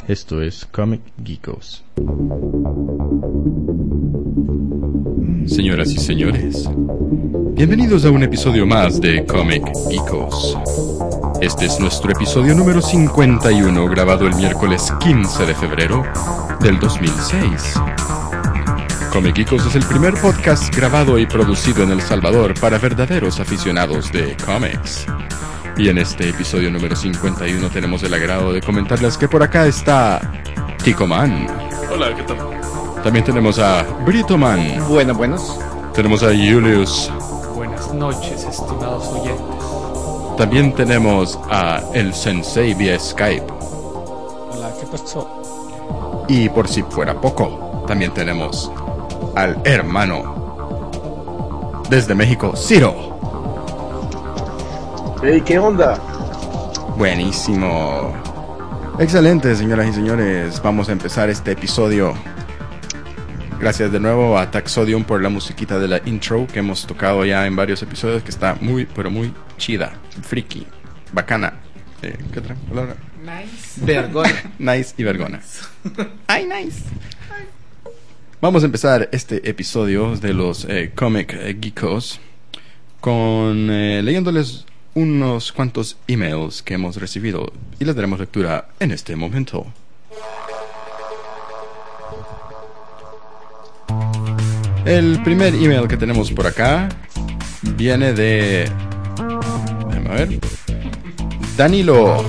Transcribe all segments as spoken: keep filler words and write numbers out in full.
Esto es Comic Geekos. Señoras y señores, bienvenidos a un episodio más de Comic Geekos. Este es nuestro episodio número cincuenta y uno, grabado el miércoles quince de febrero del dos mil seis. Comic Geekos es el primer podcast grabado y producido en El Salvador para verdaderos aficionados de cómics. Y en este episodio número cincuenta y uno tenemos el agrado de comentarles que por acá está Tico Man. Hola, ¿qué tal? También tenemos a Brito Man. Buenas, buenas. Tenemos a Julius. Buenas noches, estimados oyentes. También tenemos a el Sensei vía Skype. Hola, ¿qué pasó? Y por si fuera poco, también tenemos al hermano desde México, Ciro. Hey, ¿qué onda? Buenísimo. Excelente, señoras y señores. Vamos a empezar este episodio. Gracias de nuevo a Taxodium por la musiquita de la intro que hemos tocado ya en varios episodios, que está muy, pero muy chida, friki, bacana. Eh, ¿Qué otra palabra? Nice. Vergona. Nice y vergona. Ay, nice. Vamos a empezar este episodio de los eh, Comic eh, Geekos con eh, leyéndoles unos cuantos emails que hemos recibido y les daremos lectura en este momento. El primer email que tenemos por acá viene de... déjame ver... Danilo.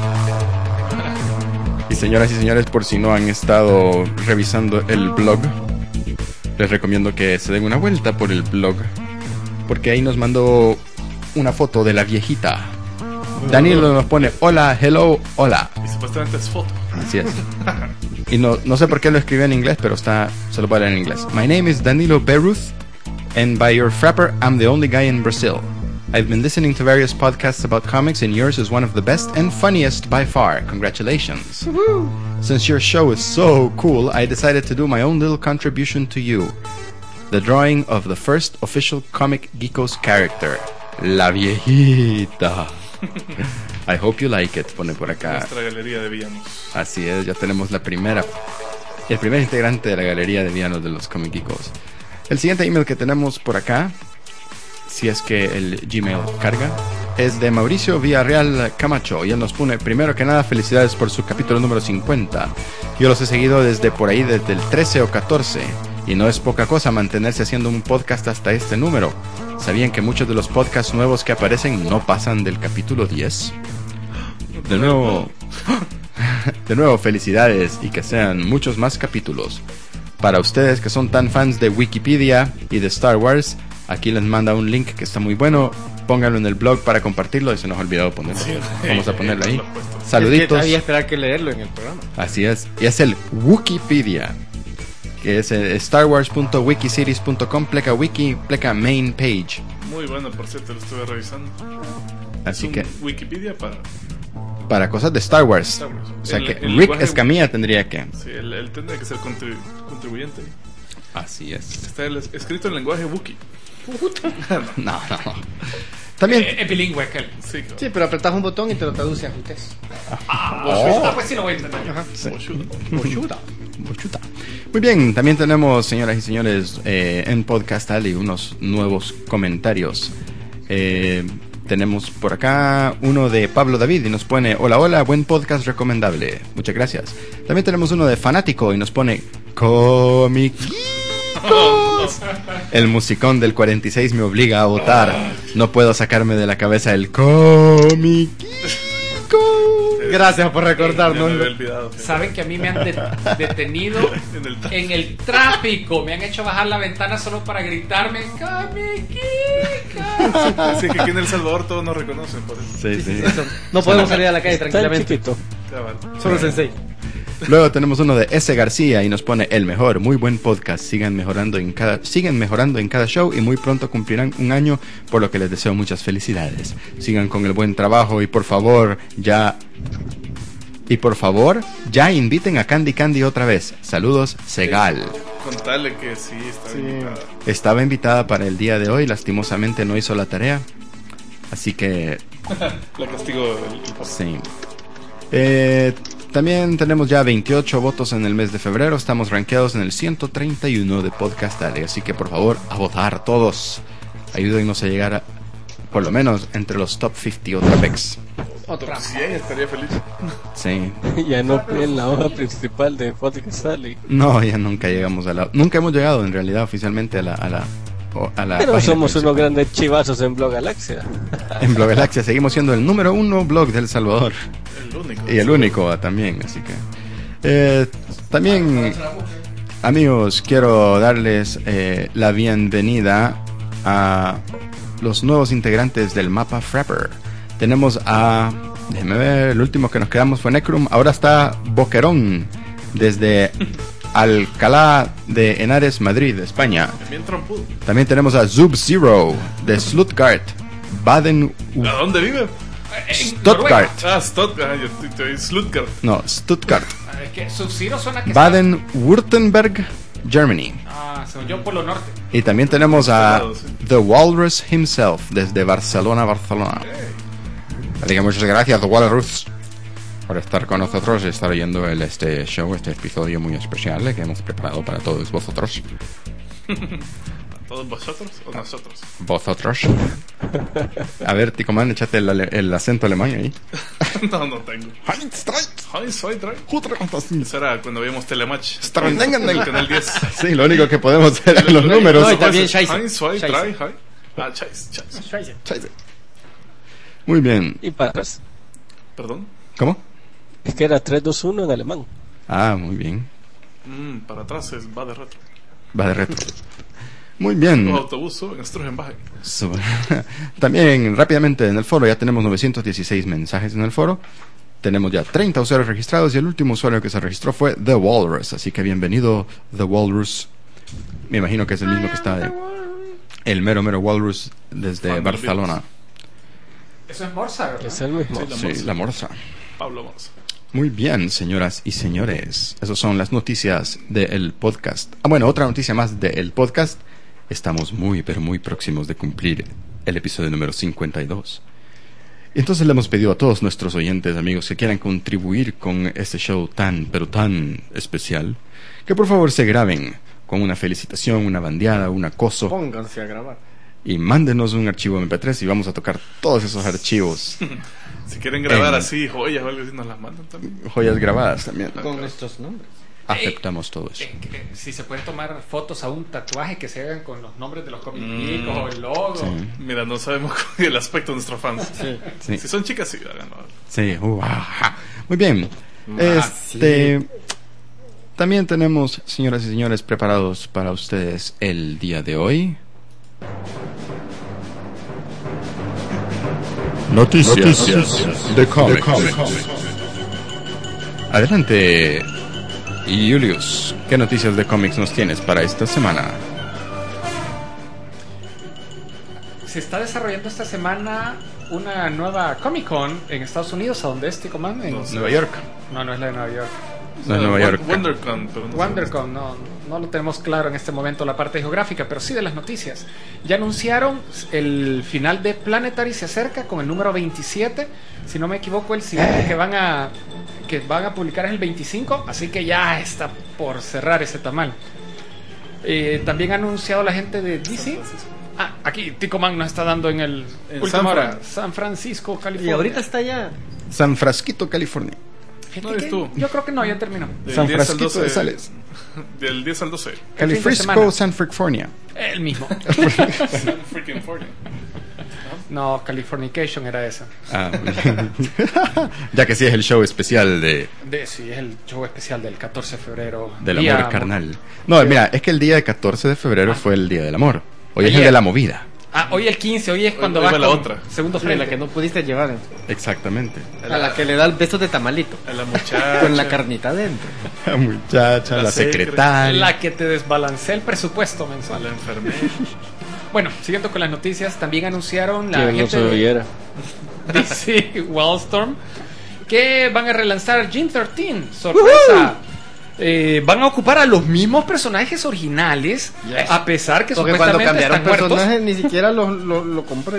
Y señoras y señores, por si no han estado revisando el blog, les recomiendo que se den una vuelta por el blog, porque ahí nos mandó una foto de la viejita. Danilo nos pone hola, hello, hola. Y supuestamente es foto. Así es. Y no, no sé por qué lo escribió en inglés, pero está, se lo voy a leer en inglés. My name is Danilo Beruth, and by your frapper, I'm the only guy in Brazil. I've been listening to various podcasts about comics, and yours is one of the best and funniest by far. Congratulations. Woo-hoo. Since your show is so cool, I decided to do my own little contribution to you. The drawing of the first official Comic Geekos character. La viejita. I hope you like it, pone por acá. Nuestra galería de villanos. Así es, ya tenemos la primera, el primer integrante de la galería de villanos de los Comic Geekos. El siguiente email que tenemos por acá, si es que el Gmail carga, es de Mauricio Villarreal Camacho, y él nos pone: primero que nada, felicidades por su capítulo número cincuenta. Yo los he seguido desde por ahí, desde el trece o catorce, y no es poca cosa mantenerse haciendo un podcast hasta este número. ¿Sabían que muchos de los podcasts nuevos que aparecen no pasan del capítulo diez? De nuevo, de nuevo felicidades y que sean muchos más capítulos. Para ustedes que son tan fans de Wikipedia y de Star Wars, aquí les manda un link que está muy bueno. Pónganlo en el blog para compartirlo, y se nos ha olvidado ponerlo. Vamos a ponerlo ahí. Saluditos. Es que había esperar que leerlo en el programa. Así es. Y es el Wikipedia, que es el star wars punto wikisiris punto com, pleca wiki, pleca main page. Muy bueno, por cierto, lo estuve revisando. Así es que Wikipedia para para cosas de Star Wars. Star Wars. O sea el, que el Rick lenguaje... Escamilla tendría que. Sí, él, él tendría que ser contribu... contribuyente. Así es. Está el, escrito en lenguaje Wookiee. No, no, no. También. Eh, es bilingüe aquel. Sí, claro. Sí, pero apretas un botón y te lo traduce a jutés. Ah, Oh. ah, pues sí lo voy a entender. Ajá. Sí. Bochuda. Bochuta. Muy bien, también tenemos, señoras y señores, eh, en Podcast Alley unos nuevos comentarios. Eh, tenemos por acá uno de Pablo David y nos pone: hola, hola, buen podcast recomendable. Muchas gracias. También tenemos uno de Fanático y nos pone: Comic Geekos. El musicón del cuarenta y seis me obliga a votar. No puedo sacarme de la cabeza el Comic Geekos. Gracias por Ya recordarnos. me había olvidado. Saben que a mí me han de- detenido En el taxi. en el tráfico. Me han hecho bajar la ventana solo para gritarme ¡Comiquicas! Así que aquí en El Salvador todos nos reconocen por eso. Sí, sí. Eso. No podemos salir a la calle tranquilamente. Cabal. Solo Sensei. Luego tenemos uno de S. García y nos pone: el mejor, muy buen podcast, sigan mejorando en cada, siguen mejorando en cada show y muy pronto cumplirán un año, por lo que les deseo muchas felicidades. Sigan con el buen trabajo y por favor, ya y por favor, ya inviten a Candy Candy otra vez. Saludos, Segal. Contale que sí, está Sí. invitada. Estaba invitada para el día de hoy, lastimosamente no hizo la tarea, así que La castigo el, el papá. sí. Eh, también tenemos ya veintiocho votos en el mes de febrero. Estamos rankeados en el ciento treinta y uno de Podcast Alley. Así que por favor, a votar todos. Ayúdennos a llegar a, por lo menos entre los top cincuenta otra vez. Top cien estaría feliz. Sí. Ya no en la hoja principal de Podcast Alley. No, ya nunca llegamos a la... Nunca hemos llegado en realidad oficialmente a la... A la, a la Pero somos principal. unos grandes chivazos en Blog Galaxia. En Blog Galaxia seguimos siendo el número uno blog de El Salvador. El único. Y el único ah, también, así que... Eh, también, amigos, quiero darles eh, la bienvenida a los nuevos integrantes del mapa Frapper. Tenemos a... Déjenme ver, el último que nos quedamos fue Necrum. Ahora está Boquerón, desde Alcalá de Henares, Madrid, España. Bien trompudo. También tenemos a Zub Zero, de Stuttgart, Baden... ¿A dónde vive? Stuttgart. Ah, Stuttgart. Ah, yo te- te oí Stuttgart. No, Stuttgart. Ah, es que Sub-Zero suena que Baden-Württemberg, Germany. está- Ah, según yo, Polo Norte. Y también tenemos a Sí. The Walrus himself, desde Barcelona, Barcelona. Así que muchas gracias, The Walrus, por estar con nosotros y estar oyendo el, este show, este episodio muy especial que hemos preparado para todos vosotros. ¿Todos vosotros o nosotros? Vosotros. A ver, Ticoman, échate el, ale- el acento alemán ahí. No, no tengo. Heinz soy drei. Eso era cuando veíamos Telematch. Strong- En el canal diez. Sí, lo único que podemos hacer es los números. No, y también Scheisse. Heinz soy Scheisse. drei. Hei. Ah, Scheisse, Scheisse. Scheiße. Muy bien. Y para atrás. Perdón. ¿Cómo? Es que era tres dos uno en alemán. Ah, muy bien. Mm, para atrás es va de retro. Va de retro. Muy bien. Los autobuses suben, estrujen, bajen. So- También rápidamente en el foro ya tenemos novecientos dieciséis mensajes en el foro. Tenemos ya treinta usuarios registrados y el último usuario que se registró fue The Walrus. Así que bienvenido, The Walrus. Me imagino que es el mismo que está de- el mero mero Walrus desde Fan de los Barcelona. Eso es Morsa, ¿verdad? Es el mismo. la Sí, morsa. la morsa. Pablo Morsa. Muy bien, señoras y señores. Esas son las noticias del podcast. Ah, bueno, otra noticia más del podcast. Estamos muy, pero muy próximos de cumplir el episodio número cincuenta y dos. Y entonces le hemos pedido a todos nuestros oyentes, amigos, que quieran contribuir con este show tan, pero tan especial, que por favor se graben con una felicitación, una bandeada, un acoso, Pónganse a grabar. y mándenos un archivo eme pe tres y vamos a tocar todos esos archivos. Si quieren grabar En- así joyas o algo así, nos las mandan también. Joyas grabadas también. Con nuestros nombres. Aceptamos todo eso. Eh, que- si se pueden tomar fotos a un tatuaje que se hagan con los nombres de los cómics Mm. o el logo. Sí. Mira, no sabemos el aspecto de nuestros fans. Sí. Sí. Si son chicas, sí, háganlo. Sí, uh, ajá. Muy bien. Ah, Este, también tenemos, señoras y señores, preparados para ustedes el día de hoy. Noticias, de cómics. Adelante, Julius. ¿Qué noticias de cómics nos tienes para esta semana? Se está desarrollando esta semana una nueva Comic Con en Estados Unidos, a donde es Ticoman. En... No sé. Nueva York. No, no es la de Nueva York. No, en Nueva York. WonderCon, pero no sé. WonderCon, no, no lo tenemos claro en este momento la parte geográfica, pero sí de las noticias. Ya anunciaron el final de Planetary, se acerca con el número veintisiete. Si no me equivoco, el siguiente que van a que van a publicar es el veinticinco, así que ya está por cerrar ese tamal. Eh, también ha anunciado la gente de D C. Ah, aquí Tico Man nos está dando en el En última San hora. Fran. San Francisco, California. Y ahorita está ya. San Frasquito, California. Fíjate ¿No eres que tú? Yo creo que no, ya terminó. Del San diez al Frasquito doce de Sales. Del diez al doce. El fin de Califrisco, semana. San Frifornia. El mismo. Freaking forty. No, Californication era esa. Ah, ya que sí es el show especial de De, sí, es el show especial del catorce de febrero. del Día amor carnal. No, mira, es que el día catorce de febrero fue el día del amor. Hoy es el Ayer. de la movida. Ah, hoy el quince, hoy es cuando hoy va va la con otra. segundo Sí, frente. la que no pudiste llevar. Exactamente. A la que le da el beso de tamalito. A la muchacha. Con la carnita adentro. La muchacha, la, La secretaria. La que te desbalancea el presupuesto A mensual. la enfermera. Bueno, siguiendo con las noticias, también anunciaron la Que no gente se de oyera. D C Wildstorm que van a relanzar Jean trece. Sorpresa. Eh, van a ocupar a los mismos personajes originales, Yes. a pesar que Porque cuando supuestamente cambiaron están muertos. personajes ni siquiera lo, lo, lo compré.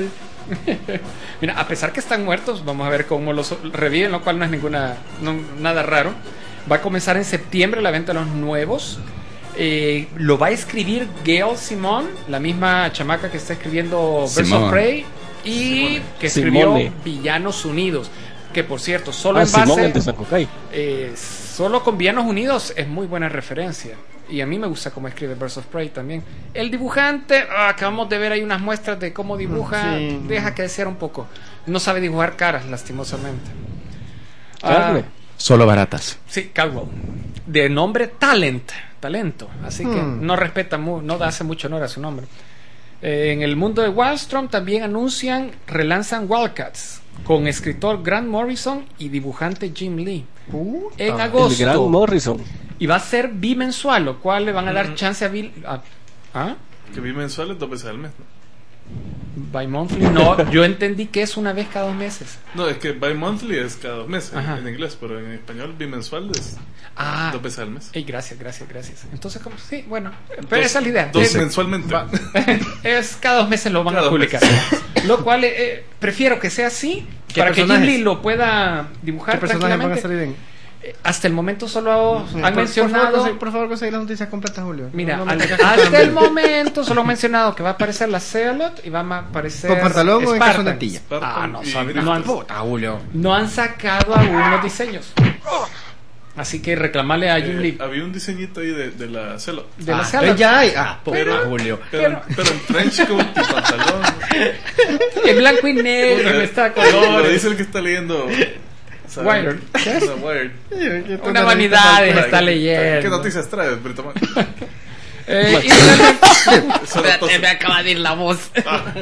Mira, a pesar que están muertos, vamos a ver cómo los reviven, lo cual no es ninguna no, nada raro. Va a comenzar en septiembre la venta de los nuevos. Eh, lo va a escribir Gail Simone, la misma chamaca que está escribiendo Birds Simone. of Prey y Simone. que escribió Simone. Villanos Unidos. Que por cierto, solo Ah, en Simón, el de base, San Hokai. eh, solo con Villanos Unidos es muy buena referencia. Y a mí me gusta cómo escribe Birds of Prey también. El dibujante, ah, acabamos de ver ahí unas muestras de cómo dibuja, Sí. deja que desear un poco. No sabe dibujar caras, lastimosamente. Carne. Ah, Solo baratas. sí, Caldwell. De nombre Talent, talento. Así que Hmm. no respeta, mu- no hace mucho honor a su nombre. Eh, en el mundo de Wildstorm también anuncian, relanzan Wildcats con escritor Grant Morrison y dibujante Jim Lee. Puta. En El gran agosto. Morrison. Y va a ser bimensual, lo cual le van a dar Mm. chance a Bill. A, ¿Ah? Que vi mensuales dos veces al mes, ¿no? By monthly. No, yo entendí que es una vez cada dos meses. No, es que bi-monthly es cada dos meses en, Ajá. en inglés, pero en español bimensual es Ah. dos veces al mes. Ey, gracias, gracias, gracias. Entonces, ¿cómo? Sí, bueno. Pero Dos- esa es la idea. Dos Es- mensualmente. va- es cada dos meses lo van Cada a dos publicar. meses. Lo cual eh, eh, prefiero que sea así ¿Qué para que Jim personajes? Lee lo pueda ¿Qué dibujar personajes van a tranquilamente. salir en...? Eh, Hasta el momento solo Sí. han Por- mencionado. Por favor, conse- por favor, conseguir las noticias completas, Julio. Mira, No me al- tengas hasta que- el momento solo han mencionado que va a aparecer la Ceolot y va a aparecer ¿Con pantalón o en Spartans. calzonetilla? Ah, no, Y sabe- gritos. no han, Julio. no han sacado aún los diseños. Así que reclamarle a Jim Eh, Lee había un diseñito ahí de, de la celo. de la Ah, Ceolot. ya hay. Ah, puta, Pero- Julio. Pero, pero en trench coat y pantalón. En blanco y negro, no está a Lo colores. dice el que está leyendo. ¿sabes? Wired. No, Wired. Una vanidad ¿Qué- está leyendo. ¿Qué noticias traes, Brito Man? Eh, y finalmente, Solo tos- acaba de ir la voz.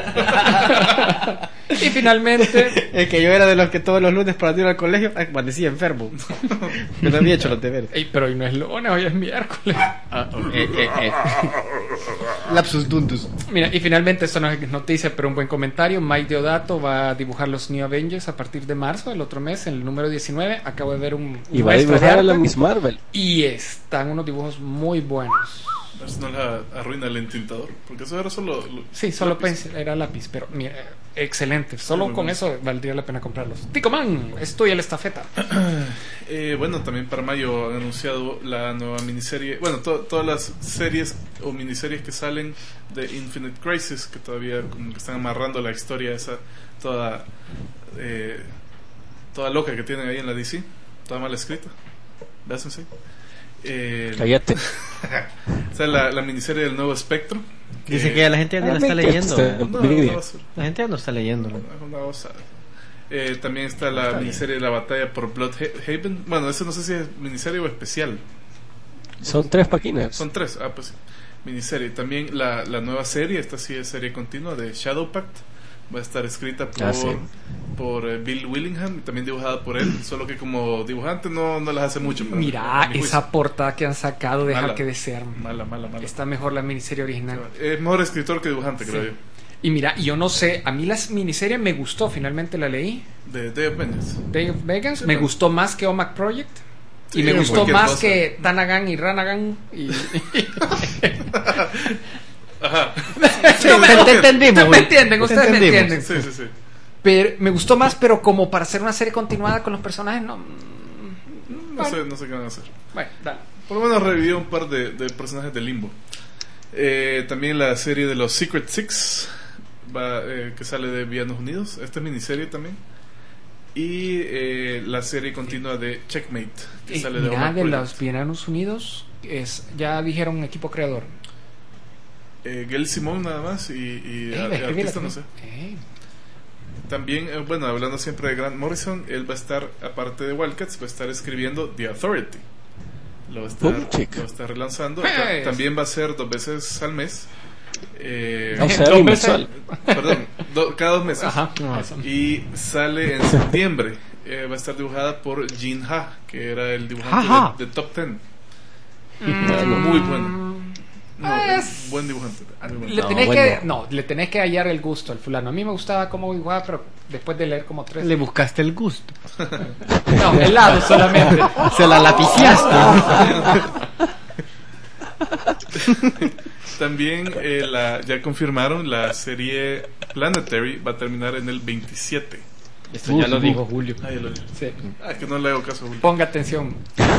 Y finalmente, Es que yo era de los que todos los lunes para ir al colegio amanecía enfermo. Yo no había hecho los deberes. ey, pero hoy no es lunes, hoy es miércoles. Eh, eh, eh. Lapsus dundus. Mira, y finalmente, esto no es noticia, pero un buen comentario. Mike Deodato va a dibujar los New Avengers a partir de marzo, el otro mes, en el número diecinueve. Acabo de ver un, Y un va a muestra de dibujar a la arte, Miss Marvel. y están unos dibujos muy buenos. A ver si no la arruina el entintador. Porque eso era solo. lo- Sí, solo lápiz. pensé, era lápiz, pero mira, excelente. Solo Muy con bueno. eso valdría la pena comprarlos. Tico Man, estoy a la estafeta. Eh, bueno, también para mayo han anunciado la nueva miniserie. Bueno, to- todas las series o miniseries que salen de Infinite Crisis, que todavía como que están amarrando la historia esa toda eh, toda loca que tienen ahí en la D C, toda mal escrita. Véanse. Eh, Cállate. o sea, la, la miniserie del nuevo Espectro. Dice que ya la gente ya no la está leyendo. Está- No, Envidia. no va a ser- La gente ya no está leyendo. es una cosa. Eh, también está la Está bien. miniserie de la batalla por Bloodhaven. Bueno, eso no sé si es miniserie o especial. Son tres páginas. Son tres, ah, pues sí. Miniserie. También la, la nueva serie, esta sí es serie continua de Shadow Pact. Va a estar escrita por, Ah, sí. por eh, Bill Willingham y también dibujada por él. Solo que como dibujante no, no las hace mucho. para- Mira, a mi juicio. esa portada que han sacado deja Mala. que desear. Mala, mala, mala. Está mejor la miniserie original. Es mejor escritor que dibujante, creo Sí. yo. Y mira, yo no sé, a mí la miniserie me gustó, finalmente la leí. De Day of Vengeance. Day of Vegans, Sí, me pero- gustó más que Omac Project. Sí, Y me gustó cualquier más cosa. que Tanagan y Ranagan. Y... Ajá. No me- Te entendimos, Me güey. entienden, Te ustedes me entendimos. entienden. Sí, sí, sí. Pero me gustó más, pero como para hacer una serie continuada con los personajes, no. No sé, no sé qué van a hacer. Bueno, dale. Por lo menos revivió un par de, de personajes de Limbo. Eh, también la serie de los Secret Six, va, eh, que sale de Villanos Unidos. Esta es miniserie también. Y eh, la serie continua de Checkmate, que Eh, sale de mira, Omac de Project. los Villanos Unidos, es, ya dijeron equipo creador. Eh, Gail Simone nada más y, y Eh, a- la escribí, la artista no sé. escribí. Eh, También, eh, bueno, hablando siempre de Grant Morrison, él va a estar, aparte de Wildcats, va a estar escribiendo The Authority. Lo va a estar, Boom, chica. lo va a estar relanzando. Hey. Ta- También va a ser dos veces al mes. Eh, O sea, Dos bimensual. Perdón, do- cada dos meses. Ajá. Y sale en septiembre. Eh, va a estar dibujada por Jin Ha, que era el dibujante Ajá. de, de Top Ten. Mm, Muy bueno. No, es- buen dibujante. Muy bueno. Le No, tenés bueno. que, no, le tenés que hallar el gusto al fulano. A mí me gustaba cómo dibujaba, pero después de leer como tres. Le buscaste el gusto. No, helado solamente. Se la lapiciaste. También eh, la, ya confirmaron la serie Planetary va a terminar en el veintisiete. Esto ya lo dijo Julio. Ah, ya lo dije. Sí. Ah, que no le hago caso a Julio. Ponga atención.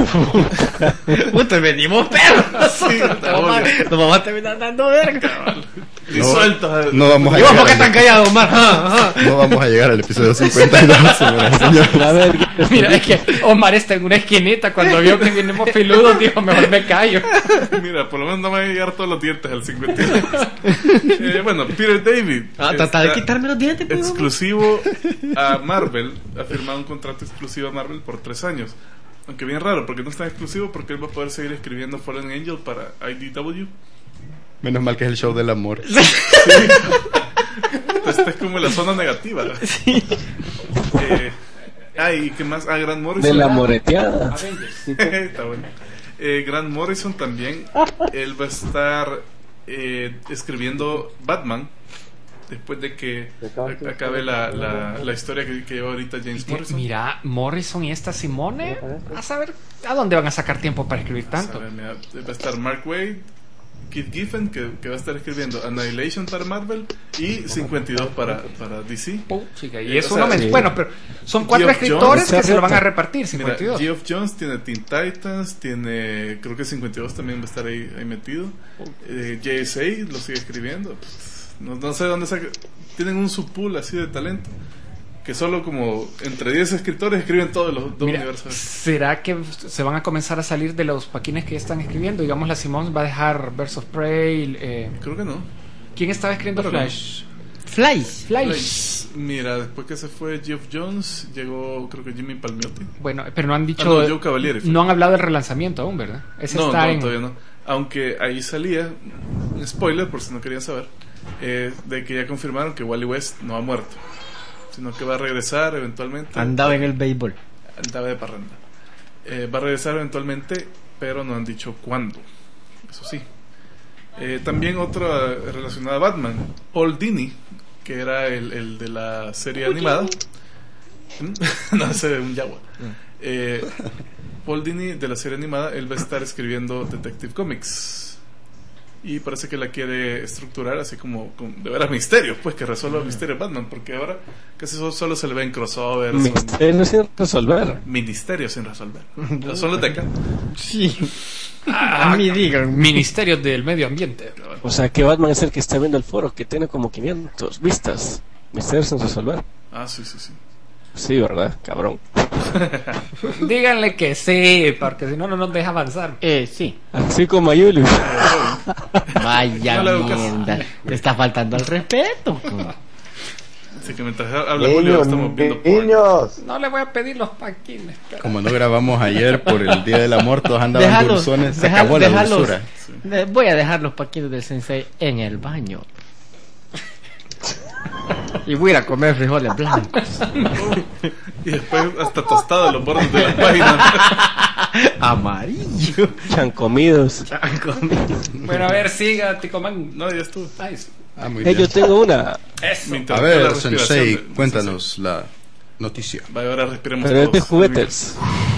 Puta, venimos perros. Sí, Nos vamos a- nos vamos a terminar dando verga. Disueltos. No vamos a ¿Y vos por qué llegar, están callados, Omar? Ah, ah. no vamos a llegar al episodio cincuenta y dos, señoras y señores. A ver, Mira, es que Omar está en una esquinita. Cuando vio que venimos filudos, dijo, mejor me callo. Mira, por lo menos no me van a llegar todos los dientes al cincuenta y dos. eh, bueno, Peter David. Ah, trata de está quitarme los dientes, pues, exclusivo a Marvel. Ha firmado un contrato exclusivo a Marvel por tres años. Aunque bien raro, porque no es tan exclusivo, porque él va a poder seguir escribiendo Fallen Angel para I D W. Menos mal que es el show del amor. Esta es como la zona negativa. Sí. Eh, ah, ¿y qué más? Ah, Grant Morrison. de la moreteada. Está bueno. Eh, Grant Morrison también. Él va a estar eh, escribiendo Batman después de que a- acabe la, la, la historia que, que lleva ahorita James Que, Morrison. mira, Morrison y esta Simone, a saber a dónde van a sacar tiempo para escribir tanto. Sabe, mira, va a estar Mark Waid, Keith Giffen, que, que va a estar escribiendo Annihilation para Marvel y cincuenta y dos para, para D C. Puchica, y Eh, eso o sea, no me... sí. Bueno, pero son cuatro Geoff escritores Jones, que se lo van a reto. repartir, Mira, cincuenta y dos. Geoff Jones tiene Teen Titans, tiene, creo que cincuenta y dos también va a estar ahí, ahí metido. Eh, J S A lo sigue escribiendo. No, no sé dónde saca. Tienen un subpool así de talento que solo como entre diez escritores escriben todos los dos Mira, universos. ¿será que se van a comenzar a salir de los paquines que ya están escribiendo? Digamos, la Simone va a dejar Birds of Prey. Eh, Creo que no. ¿Quién estaba escribiendo Creo que Flash? Flies. Flash. Pues, mira, después que se fue Geoff Jones, llegó creo que Jimmy Palmiotti. Bueno, pero no han Ah, dicho... no, Joe Cavalieri fue. no han hablado del relanzamiento aún, ¿verdad? Ese No, está no, en... todavía no. Aunque ahí salía, un spoiler por si no querían saber, eh, de que ya confirmaron que Wally West no ha muerto, sino que va a regresar eventualmente. Andaba en el béisbol. Andaba de parranda. Eh, va a regresar eventualmente, pero no han dicho cuándo. Eso sí. Eh, también otra relacionada a Batman, Paul Dini, que era el, el de la serie animada. ¿Mm? No, ese es un Yagua. Eh, Paul Dini de la serie animada, él va a estar escribiendo Detective Comics. Y parece que la quiere estructurar así como, como de veras misterios, pues que resuelva misterios Batman, porque ahora casi solo, solo se le ven crossovers, son Misterio sin resolver. ministerios sin resolver. Son los de acá. Sí. A mí digan. Ministerios del Medio Ambiente. O sea, que Batman es el que está viendo el foro, que tiene como quinientas vistas. Misterios sin resolver. Ah, sí, sí, sí. Sí, ¿verdad? Cabrón. Díganle que sí, porque si no, no nos deja avanzar. Eh, sí. Así como a Julius. Vaya No le hago caso. mierda. Te está faltando el respeto. Así que mientras habla Julio, estamos viendo porn. niños. No le voy a pedir los paquines. pero- Como no grabamos ayer por el Día del Amor, todos andaban Déjalos, dulzones, se deja- acabó la déjalos. dulzura. De- Voy a dejar los paquitos del sensei en el baño. Y voy a ir a comer frijoles blancos. Y después hasta tostado los bordes de la página. Amarillo. Chancomidos. Bueno, a ver, siga, Ticoman. No, ya estuvo. Ay, sí. Ah, muy Eh, bien. yo tengo una. Eso. Me A interrumpió la ver, respiración Sensei, de- cuéntanos la noticia. Vaya, ahora respiremos Pero es de todos. juguetes.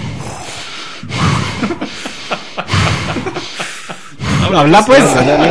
Habla pues.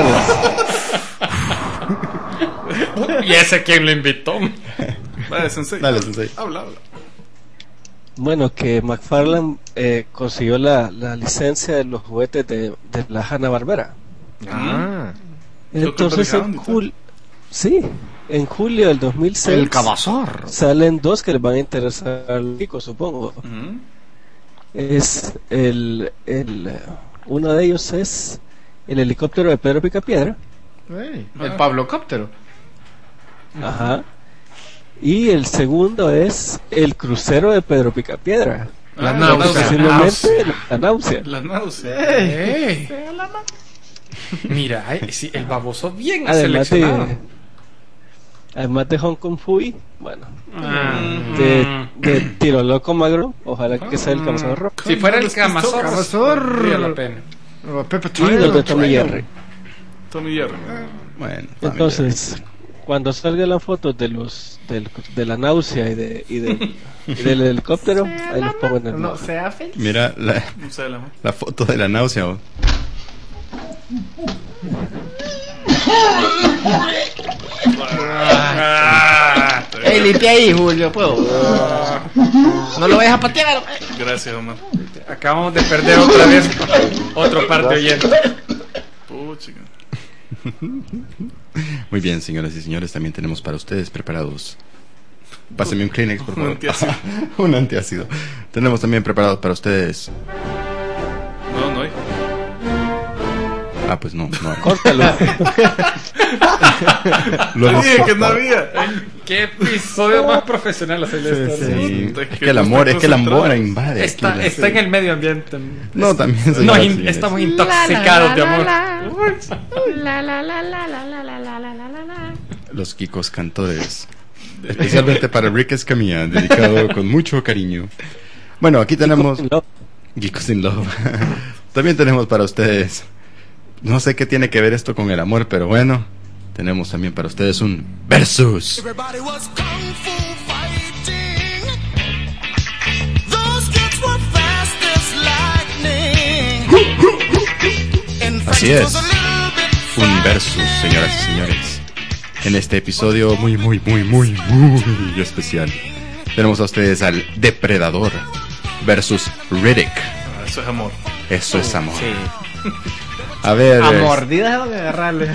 ¿Y ese quién lo invitó? Vaya, Sensei. Dale, Sensei. Habla, habla. Bueno, que McFarlane eh, consiguió la, la licencia de los juguetes de, de la Hanna-Barbera. Ah. Entonces en Huckleberry Hound y tal. julio, sí, en julio del dos mil seis El cabazor. salen dos que les van a interesar al pico, supongo. Ujú. Es el, el eh, uno de ellos es el helicóptero de Pedro Picapiedra, El Pablo Cóptero. ajá, y el segundo es el crucero de Pedro Picapiedra. Ah, náusea. Posiblemente la náusea. La náusea. Ey. Mira, ay, sí, el baboso bien Además seleccionado. de, además de Hong Kong Fui, bueno, Ah. de, de Tiro Loco Magro, ojalá que sea el Camazorro. Si fuera el Camazor, Camazor. valdría la pena. Pepe Y los de Tommy Jerry. Tommy Jerry. Bueno, Entonces, cuando salgan las fotos de los del, de la náusea y, de, y, del, y del helicóptero, ahí los pongo en el No blog. sea feliz. mira la, No sé la más. la foto de la náusea. ¿o? Ah, Ey, limpia ahí, Julio, ¿puedo? No lo vayas a patear. Gracias, Omar. Acabamos de perder otra vez otro par de oyentes. Puchica. Muy bien, señoras y señores, también tenemos para ustedes preparados. Pásame un Kleenex, por Un favor. antiácido. Un antiácido. Tenemos también preparados para ustedes. No, no hay. Ah, pues no, no hay. Córtalo. Lo hemos Dije que no cortado. había. Qué episodio más profesional hacer esto. Sí, Es es que que el no amor, está es que el amor concentrado. invade. Está, aquí la- está en el medio ambiente. No, también. Nos señoras y in- señores. estamos intoxicados de amor. Los Kikos Cantores. Especialmente para Rick Escamilla, dedicado con mucho cariño. Bueno, aquí tenemos Geekos in Love. También tenemos para ustedes. No sé qué tiene que ver esto con el amor, pero bueno, tenemos también para ustedes un versus. Everybody was kung fu fighting. Those kids were fast as lightning. In fact, Así it es, was a little bit un versus, señoras y señores. En este episodio muy, muy, muy, muy, muy especial, tenemos a ustedes al Depredador versus Riddick. Ah, eso es amor. Eso es amor. A ver. A es- mordidas tengo que agarrarle.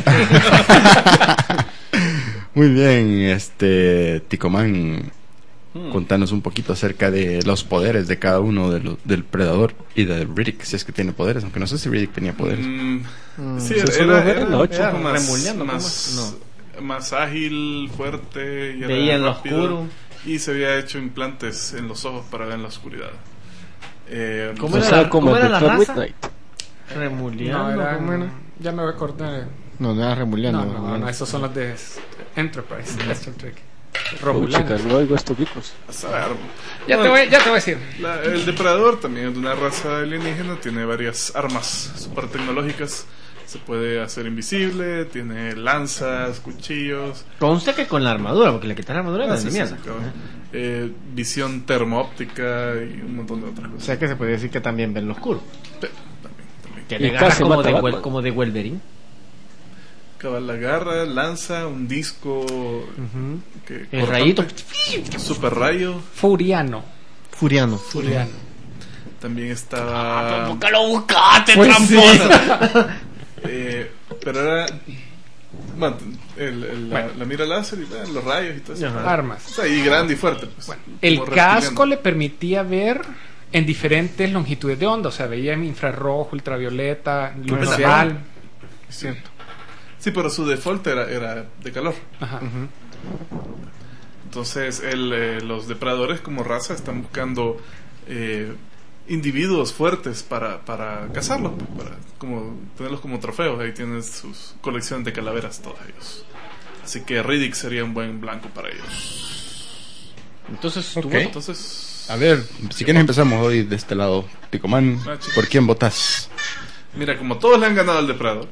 Muy bien, este Ticoman, contanos un poquito acerca de los poderes de cada uno de los, del Predador y de Riddick, si es que tiene poderes, aunque no sé si Riddick tenía poderes. Mm, sí, Se era, suele era, ver en era la un ocho. poco más, Remuleando, más, más ágil, fuerte. Y era Veía en lo rápido, oscuro. Y se había hecho implantes en los ojos para ver en la oscuridad. Eh, ¿Cómo O era sea, la- como cómo el era la Doctor raza? Midnight. Remuleando. No, era, ¿cómo era? ya me voy a acordar. No, no era remuleando. No, no, no, no, esos son los de Enterprise, Star Trek. Uy, Romulanos. chicas, no oigo estos Kikos. a saber, Ya te voy, ya te voy a decir. La- el depredador también es de una raza alienígena, tiene varias armas super tecnológicas. Se puede hacer invisible, tiene lanzas, cuchillos. Conste que con la armadura, porque le quitas la armadura Ah, no sí, es sí, mierda. sí, cabrón. Eh, visión termoóptica y un montón de otras O cosas. sea que se puede decir que también ven lo oscuro. Pe- también, también. Que Y le agarras casi como mata de, a Wel- Batman. como de Wolverine. Cabal, la garra, lanza, un disco que El cortante, rayito. super rayo. Furiano. Furiano. Furiano. También estaba. ¿Por qué lo buscaste, Pues sí. tramposo? eh, pero era. Bueno, el, el- la, la mira láser y eh, los rayos y todo eso. Ajá. Armas. O sea, y grande y fuerte. Pues, El como casco reptiliano. le permitía ver en diferentes longitudes de onda, o sea, veía en infrarrojo, ultravioleta, luz Bueno, normal. Sí. Sí, pero su default era, era de calor. Ajá. Entonces, el, eh, los depredadores como raza están buscando eh, individuos fuertes para, para cazarlos, pues, para como tenerlos como trofeos. Ahí tienen sus colecciones de calaveras todos ellos. Así que Riddick sería un buen blanco para ellos. Entonces, tu Ok. voto. Entonces, A ver, si quieren empezamos hoy de este lado. Ticoman, Ah, chicos. ¿por quién votas? mira, como todos le han ganado al depredador.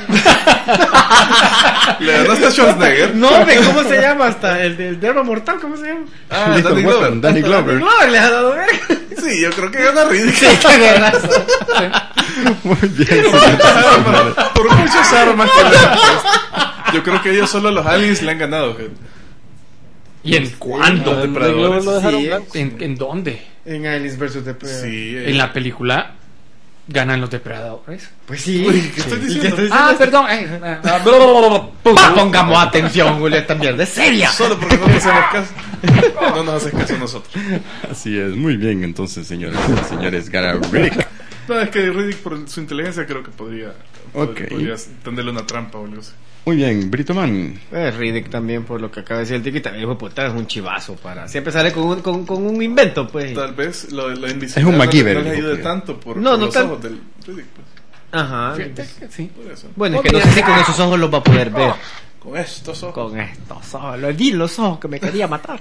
Le ganaste a Schwarzenegger. No, hombre, ¿cómo se llama? Hasta el del Derro Mortal, ¿cómo se llama? Ah, Listo, Danny votan, Glover. Danny Glover. No, le ha dado verga. Sí, yo creo que gana Riddick. Qué razón. Muy bien, señor. Por muchas armas que le han puesto. Yo creo que ellos solo los aliens le han ganado. gente. ¿Y en cuándo? Los Danny Glover depredadores. lo dejaron Sí, blanco. ¿En, en dónde? En Aliens versus Depredador. Sí, eh. En la película ganan los depredadores. Pues sí. Uy, ¿qué estoy ¿Y diciendo? qué estoy Ah, diciendo? perdón. eh, eh, ah, bla, bla, bla, bla, Puta, pongamos atención, Julio, esta mierda es seria. Solo porque no te hacemos caso. No nos haces caso a nosotros. Así es, muy bien, entonces, señores y señores, gana Riddick. No, es que Riddick, por su inteligencia, creo que podría. pod- Ok. Podría tenderle una trampa o algo así. Muy bien, Britoman. Eh, Riddick también, por lo que acaba de decir el Tiki, también hijo de puta, es un chivazo para... Siempre sale con un, con, con un invento, pues. Tal vez lo de la invisibilidad Es un no, MacGyver, no les ayude dijo. tanto por, No, por no los tan- ojos del Riddick. Pues. Ajá. fíjate que sí. Por eso. Bueno, es que no sé si con esos ojos los va a poder ver. Con estos ojos. Con estos ojos, lo vi los ojos que me quería matar.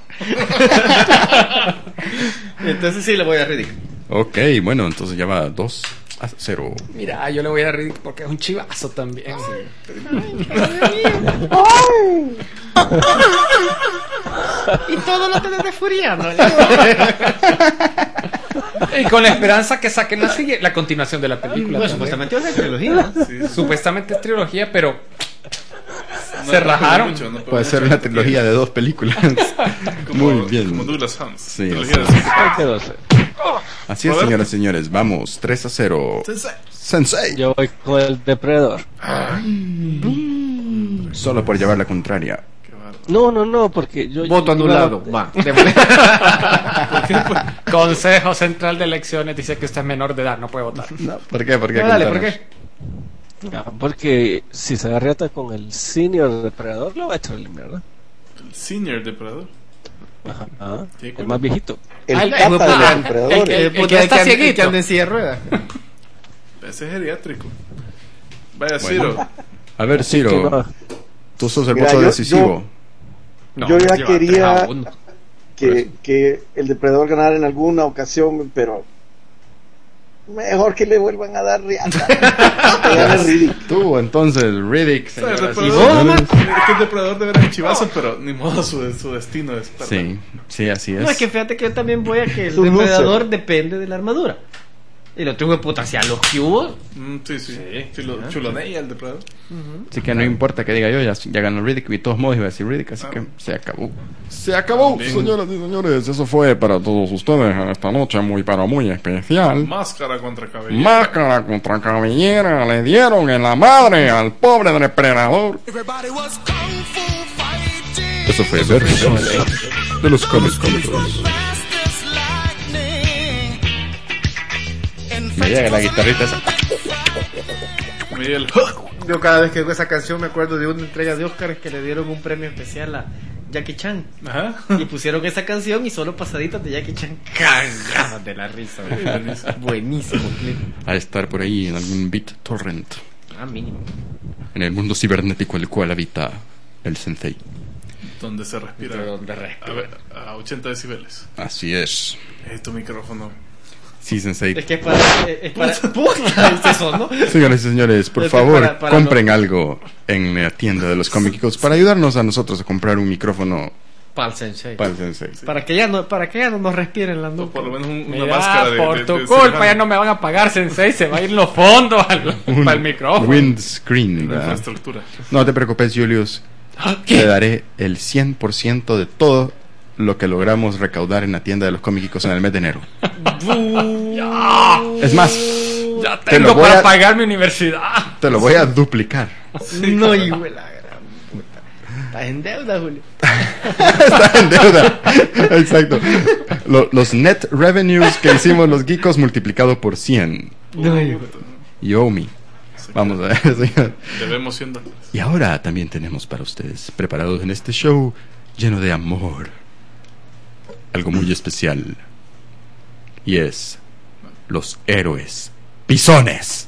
Entonces sí le voy a Riddick. Ok, bueno, entonces ya va dos a cero. Mira, yo le voy a dar Riddick porque es un chivazo también. Y todo lo tenés de furiano. Y con la esperanza que saquen la, sigue- la continuación de la película. Pues, también. supuestamente va a ser trilogía, ¿no? Sí, sí. Supuestamente es trilogía, pero No, se no rajaron. pegó mucho, no pegó Puede ser mucho. una trilogía de dos películas. Como- Muy bien. Como Douglas Adams. Sí, Trilogía sí. de cinco Ahí quedó, sí. Así es, A ver. señoras y señores. Vamos, tres a cero. Sensei. Sensei. Yo voy con el depredador. Solo por llevar la contraria. Qué bárbaro. No, no, no, porque yo. Voto yo- anulado. yo- Va. Consejo Central de Elecciones dice que usted es menor de edad, no puede votar. No, ¿por qué? ¿Por qué? No, dale, ¿por Contanos. qué? Ah, porque si se agarreta con el senior depredador, lo va a echar el ¿verdad? El Senior Depredador. Ajá. Ah, Sí, el ¿cuál? más viejito. El Ah, el- papa de ah, los el- depredadores. el que- Puta, está que, cieguito. que anda en silla de ruedas. Ese es geriátrico. Vaya, Bueno. Ciro. A ver, Que Ciro, no- tú sos el Mira, voto yo- decisivo. yo ya lleva quería- tres a uno. que, que el depredador ganara en alguna ocasión, pero mejor que le vuelvan a dar riata. Que gane Riddick. Tú, entonces, Riddick, O sea, el señoras y depredador, señores. es que el depredador debe ser chivazo, pero ni modo, su, su destino es perder. Sí, sí, así No, es es. que fíjate que yo también voy a que el Su depredador loser. depende de la armadura. Y lo tuve puta hacia los que hubo. Mm, sí, sí. Sí. Chulo- Chulonea el depredador. Así que no importa que diga yo, ya, ya ganó Riddick. Y de todos modos iba a decir Riddick, así que se acabó. Se acabó, Bien. señoras y señores. Eso fue para todos ustedes en esta noche muy, pero muy especial. Máscara contra cabellera. Máscara contra cabellera. Le dieron en la madre al pobre depredador. Everybody was kung fu fighting. Eso fue verso de los cómics cómicos. Fast as lightning. And Me llega la guitarrita esa. Miguel. Yo cada vez que oigo esa canción me acuerdo de una entrega de Oscars que le dieron un premio especial a Jackie Chan. Ajá. Y pusieron esa canción y solo pasaditas de Jackie Chan. Cagadas de la risa. güey. Buenísimo clip. A estar por ahí en algún BitTorrent. Ah, mínimo. En el mundo cibernético el cual habita el Sensei. Donde se respira. De donde respira. A, ver, a ochenta decibeles. Así es. Eh, tu micrófono. Sí, Sensei. Es que es para. Es para. ¡Puta! Es eso, ¿no? Señoras y señores, por Es que favor, para- para compren algo en la tienda de los cómicos para ayudarnos a nosotros a comprar un micrófono Para el sensei. para el Sensei. Para que ya no, para que ya no nos respiren la O nuca. por lo menos un- una Mira, máscara de. por de- tu de culpa cirujano. ya no me van a pagar, Sensei, se va a ir los fondos al, Un para el micrófono. windscreen, La ¿verdad? infraestructura. No te preocupes, Julius. ¿Qué? Te daré el cien por ciento de todo lo que logramos recaudar en la tienda de los cómicos en el mes de enero. Es más, Ya Te lo tengo voy para a- pagar mi universidad. te lo voy a duplicar. No, hijo de la gran puta. Estás en deuda, Julio. Está en deuda. Exacto. Lo- los net revenues que hicimos los geekos multiplicado por cien. No, hijo. Yo me. Vamos a ver, señor. Debemos cien dólares. Y ahora también tenemos para ustedes, preparados en este show lleno de amor, algo muy especial. Y es los héroes pisones.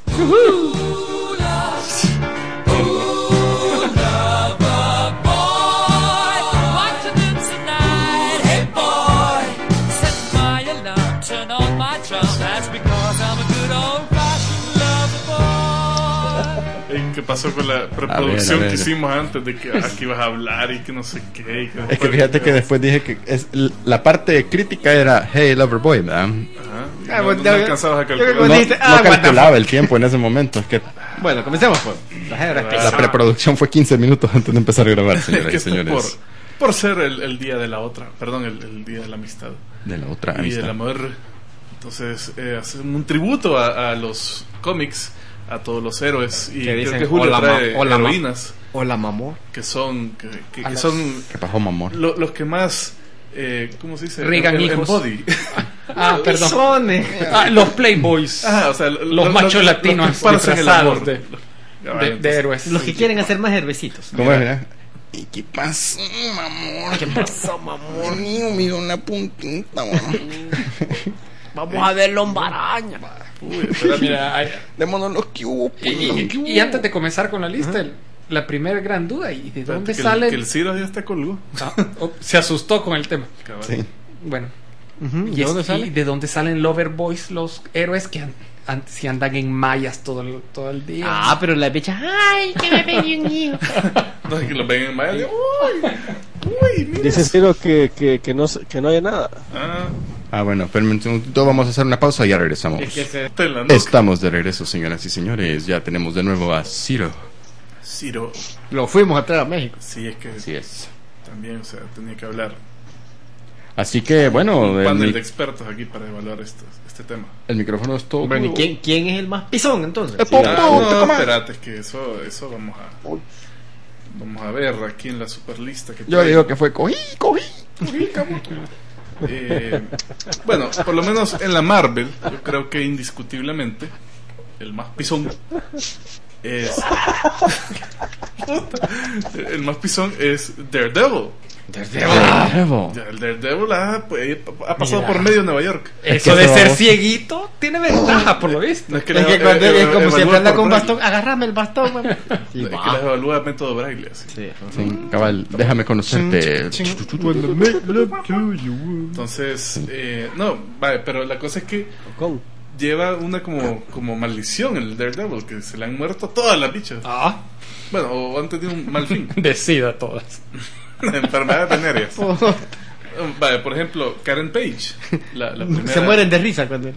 Eh, ¿Qué pasó con la A preproducción ver, a ver. que hicimos antes de que aquí ibas a hablar y que no sé qué? y Es que fíjate que después dije que es, la parte crítica era Hey Loverboy, ¿verdad? Ajá. Ah, No, bueno, no ya- alcanzabas a yo calcular. creo que No, dijiste, ah, no what the calculaba el tiempo en ese momento. Es que Bueno, comencemos pues. Las hebras La la pesadas. preproducción fue quince minutos antes de empezar a grabar, Es señoras que y esto es por, señores. por ser el, el día de la otra, perdón, el, el día de la amistad De la otra y amistad. del amor. Entonces, eh, hacer un tributo a, a los cómics, a todos los héroes. Y Que creo dicen, que Julio "Hola, trae ma- hola, ma- heroínas Hola, mamor. que son, que, que- A que las- son ¿Qué pasó, mamor? lo- los que más, eh, ¿cómo se dice? Rigan En- en hijos. body. Ah, perdón. Pisones. Ah, los Playboys. Ah, o sea, lo- Los lo- machos lo- latinos los que esparcen el disfrazados amor. de, Ah, de, de entonces, héroes. Los que quieren hacer más herbecitos. ¿Cómo es, mira? ¿Y qué pasó, mamor? ¿Qué pasó, mamor? Mío, mira una puntita, mamor. Vamos a ver lombaraña. Uy, espérate. Mira, hay- Démonos los que hubo. y, y- y antes de comenzar con la lista, el- la primera gran duda, ¿y de dónde que, el, salen? que el Ciro ya está colgó. Ah, oh, se asustó con el tema. Cabal. Sí. Bueno, ¿Y ¿y, de es- dónde y sale? de dónde salen Lover Boys, los héroes que an- an- si andan en mallas todo el, todo el día? Ah, pero la bicha. Ay, que me pedí un hijo. No, es que lo ven en Maya. Uy, uy, mira. Dice Ciro que, que, que, no, se- que no haya nada. Ah, Ah, bueno, permítanme un momentito, vamos a hacer una pausa y ya regresamos. Es que se- Te la nuca. Estamos de regreso, señoras y señores. Ya tenemos de nuevo a Ciro. Ciro. Lo fuimos a traer a México. Sí, es que Así es. también, o sea, tenía que hablar. Así que, bueno, Un el, panel mi- de expertos aquí para evaluar esto, este tema. el micrófono es todo. Bueno, ¿y quién, quién es el más pisón entonces? Eh, Sí, po- la- Ah, te no, comas. espérate, es que eso, eso vamos a vamos a ver aquí en la superlista que Yo traigo. digo que fue cogí, cogí. Eh, bueno, por lo menos en la Marvel, yo creo que indiscutiblemente el más pisón es el más pisón es Daredevil. Daredevil. Ya, el Daredevil ha, pues, ha pasado Mira. por medio de Nueva York. Eso que de se ser babó. cieguito tiene ventaja, por lo visto. No es que Es les- que cuando- eh, es como evalúa siempre anda por con Braille. bastón, agárrame el bastón, güey. Sí, Es que va. les evalúa método Braille así. Sí. Sí, cabal, déjame conocerte. Entonces, eh, no, vale, pero la cosa es que Con. lleva una como, como maldición el Daredevil, que se le han muerto todas las bichas. Ah, Bueno, o han tenido un mal fin. decida todas. Enfermedades venéreas. Vale, por ejemplo, Karen Page. La, la primera, Se mueren de risa cuando.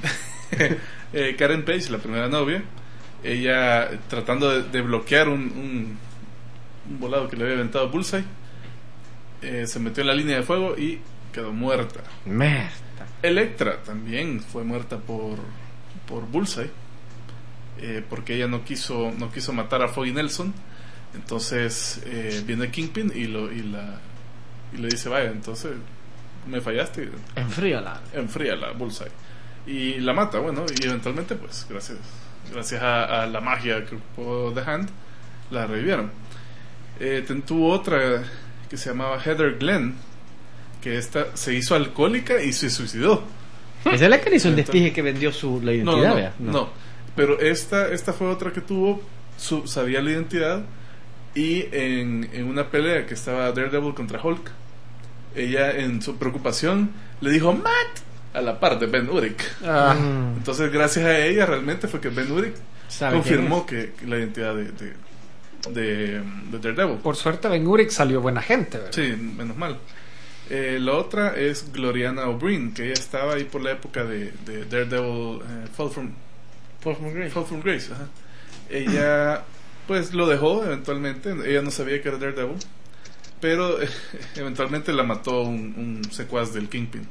eh, Karen Page, la primera novia, ella tratando de, de bloquear un, un, un volado que le había aventado Bullseye, eh, se metió en la línea de fuego y quedó muerta. Merda. Electra también fue muerta por, por Bullseye, eh, porque ella no quiso no quiso matar a Foggy Nelson. Entonces eh, viene Kingpin y, lo, y, la, y le dice, vaya, entonces me fallaste, Enfríala. enfría la Bullseye. Y la mata, bueno, y eventualmente, pues, gracias gracias a, a la magia que ocupó The Hand, la revivieron. Eh, ten- tuvo otra que se llamaba Heather Glenn, que esta se hizo alcohólica y se suicidó. Esa es la que le hizo el despije que vendió su la No, identidad, no, vea. no, no. Pero esta, esta fue otra que tuvo, su, sabía la identidad, y en, en una pelea que estaba Daredevil contra Hulk, ella en su preocupación le dijo Matt a la par de Ben Urich. Ah, Mm. Entonces gracias a ella realmente fue que Ben Urich ¿Sabe confirmó que, que la identidad de, de, de, de Daredevil. por suerte Ben Urich salió buena gente, ¿verdad? Sí, menos mal. Eh, la otra es Gloriana O'Brien, que ella estaba ahí por la época de, de Daredevil eh, Fall from Fall from Grace. Fall from Grace, ajá. Ella pues lo dejó eventualmente, ella no sabía que era Daredevil, pero eh, eventualmente la mató un, un secuaz del Kingpin.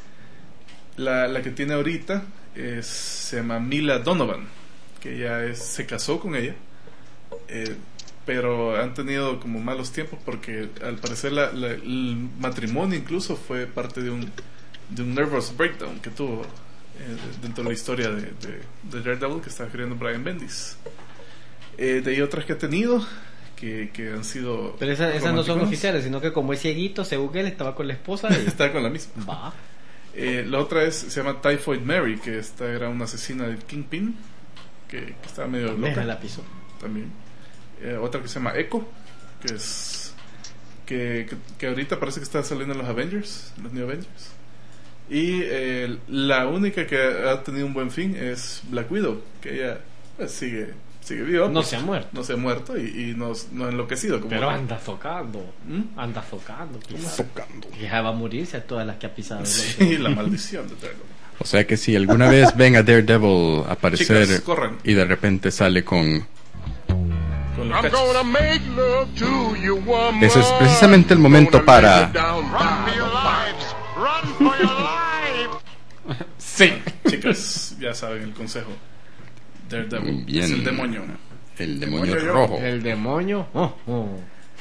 La, la que tiene ahorita es, se llama Mila Donovan, que ella es, se casó con ella, eh, pero han tenido como malos tiempos porque al parecer la- la- el matrimonio incluso fue parte de un, de un nervous breakdown que tuvo eh, dentro de la historia de, de, de Daredevil que está escribiendo Brian Bendis. Eh, de ahí otras que ha tenido que, que han sido Pero esas, esas no son romanticonas. oficiales, sino que como es cieguito, según él estaba con la esposa. Y... Está con la misma. Va. Eh, la otra es, se llama Typhoid Mary, que esta era una asesina del Kingpin, que, que estaba medio Me loca la pisó. también. Eh, otra que se llama Echo, que es que, que, que ahorita parece que está saliendo en los Avengers, en los New Avengers. Y eh, la única que ha tenido un buen fin es Black Widow, que ella pues, sigue sigue viva. No pues, se ha muerto. no se ha muerto y, y no, no ha enloquecido. Como Pero anda zocando. ¿Mm? Anda zocando. quizás. Tocando. Que ya va a morirse a todas las que ha pisado. Sí, la maldición de Daredevil. O sea que si alguna vez ven a Daredevil aparecer Chicas, corran. y de repente sale con... Con los I'm cachos. gonna make love to you, woman. Ese es precisamente el momento Gonna para- lay you down by the pipes. Run for your life. Sí. Chicas, ya saben el consejo. Daredevil Bien. es el demonio. El demonio Demonio rojo. El demonio. Oh, oh.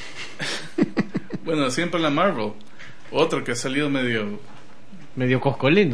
Bueno, siempre en la Marvel. Otro que ha salido medio. Medio coscolino.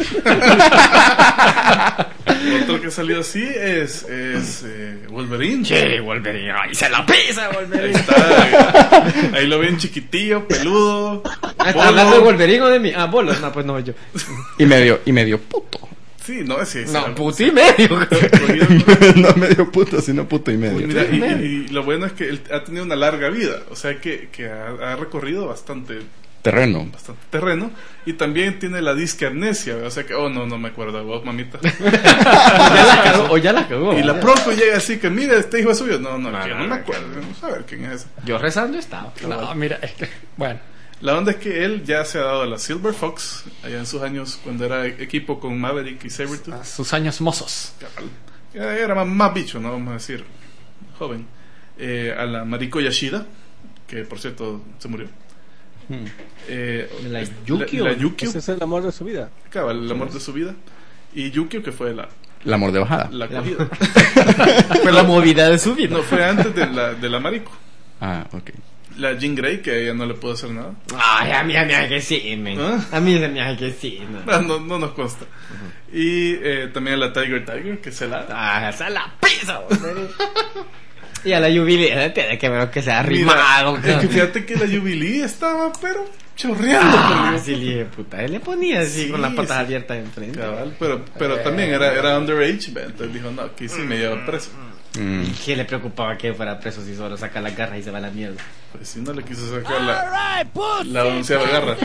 Otro que ha salido así es, es eh, Wolverine. Che, Wolverine. Ahí se la pisa, Ahí Wolverine. está. eh, Ahí lo ven chiquitillo, peludo. Ah, ¿está bolo. hablando de Wolverine o de mí? Ah, bolos. No, pues no, yo. Y medio, y medio puto. Sí, no, ese es. No, puto y medio. No medio puto, sino puto y medio. Mira, y, y- y lo bueno es que él ha tenido una larga vida. O sea que, que ha, ha recorrido bastante Terreno. bastante terreno y también tiene la disque amnesia, o sea que, oh no, no me acuerdo, vos mamita. O ya la cagó. O ya la cagó. Y la Ya. pronto llega así que, mira, este hijo es suyo. No, no, No, que no, no me no, acuerdo, vamos a ver quién es ese. Yo rezando estaba. No, mira, es que, bueno, La onda es que él ya se ha dado a la Silver Fox, allá en sus años, cuando era equipo con Maverick y Sabretooth. A sus años mozos. Cabal. Ya era más, más bicho, ¿no? Vamos a decir, joven. Eh, a la Mariko Yashida, que por cierto se murió. Hmm. Eh, ¿La es- Yukio? La, la Yukio, Ese es el amor de su vida. cabal, el amor de su vida. Y Yukio, que fue la, El amor de bajada. la cogida. Fue la movida de su vida. No, fue antes de la, de la Mariko. Ah, ok. La Jean Grey, que a ella no le pudo hacer nada. Ay, a mí, a mí, a que sí, men. ¿Ah? A mí, a mí, a que sí. No. No, no, no nos consta. Y eh, también a la Tiger Tiger, que se la... Ah, esa la pisa, hombre. Y a la Jubilee, tiene que ver que se ha Mira, arrimado. es que fíjate que la Jubilee estaba, pero chorreando. Ah, por sí, le dije, puta. Él le ponía así Sí, con las patas sí. abiertas enfrente. Cabal, pero, pero también era, era underage, ¿ve? Entonces dijo, no, aquí sí me lleva preso. Mm. ¿Qué le preocupaba que fuera preso si solo saca las garras y se va a la mierda? Pues si no le quiso sacar la, la onceava garra.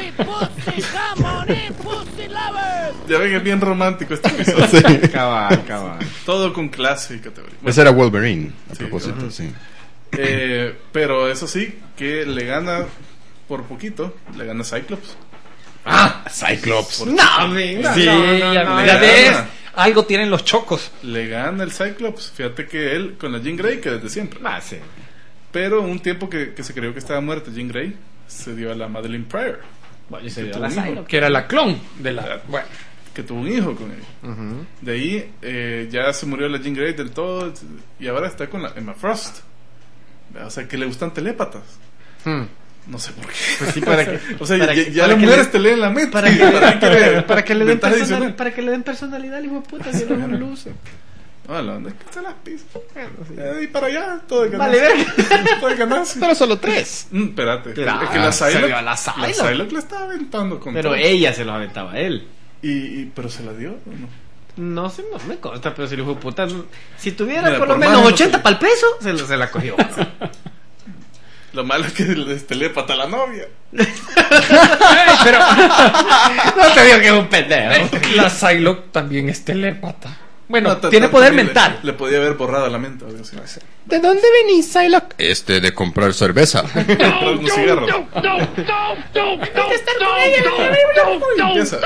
Ya ven, es bien romántico este episodio. Cabal, cabal. Todo con clase y categoría. Bueno, Ese era Wolverine, a Sí, propósito, ajá. sí. eh, pero eso sí, que le gana por poquito, le gana Cyclops. ¡Ah! Cyclops. No, men. No, Sí, no, no, ya, no, ya no. ves. Algo tienen los chocos. Le gana el Cyclops. Fíjate que él, con la Jean Grey, que desde siempre. Ah, sí. Pero un tiempo que, que se creyó que estaba muerta Jean Grey, se dio a la Madeline Pryor, Bueno, y se Que dio tuvo la un hijo. Cyclops. Que era la clon de la. Bueno. que tuvo un hijo con ella. Ujú. De ahí eh, ya se murió la Jean Grey del todo y ahora está con la Emma Frost. O sea, que le gustan telépatas. Hmm. No sé por qué. Pues sí, para que, O sea, para ya, que- ya para las que mujeres le- te leen la mente. para que, ¿Para qué le- para que le den ventaja personal- adicional? para que le den personalidad al hijo de puta, si no es un loser. No, la onda es que se las pisa. Eh, y para allá, todo el Vale, ganancia. verga. Todo el ganancia. Pero solo tres. Mm, espérate. Claro, es que la se Psylocke, dio a la la Psylocke. Psylocke le estaba aventando con Pero todo. ella se los aventaba a él. Y, y- pero se la dio o no. No sé, no me consta, pero si el hijo de puta. Si tuviera Mira, por lo por menos más no ochenta sé. para el peso, se, lo- se la cogió. Lo malo es que es telépata la novia. Pero No te digo que es un pendejo. la Psylocke también es telépata. Bueno, No, ta- tiene ta- poder también mental. Le, le podía haber borrado la mente. Algo así. ¿De dónde venís, Psylocke? Este, de comprar cerveza. Comprar unos cigarros. Y empieza.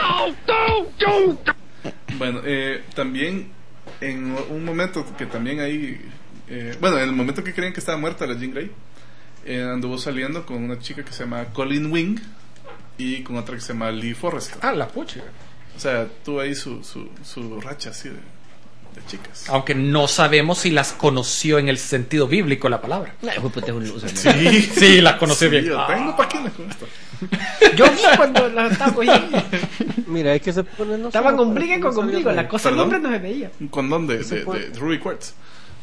Bueno, eh, también en un momento que también ahí, eh, bueno, en el momento que creían que estaba muerta la Jean Grey, eh, anduvo saliendo con una chica que se llama Colleen Wing y con otra que se llama Lee Forrester. Ah, la pucha. O sea, tuvo ahí su, su, su racha así de, de chicas. Aunque no sabemos si las conoció en el sentido bíblico la palabra. El hijo de puta es un loser. Sí, Sí, las conoció sí, bien. yo Ah. tengo paquines con esto. Yo vi cuando la estaba cogiendo. Mira, hay que se pone. No Estaban solo ombligo para- con ombligo. La cosa del ¿Perdón? hombre no se veía. Un condón de, Ese de, fue- de Ruby Quartz.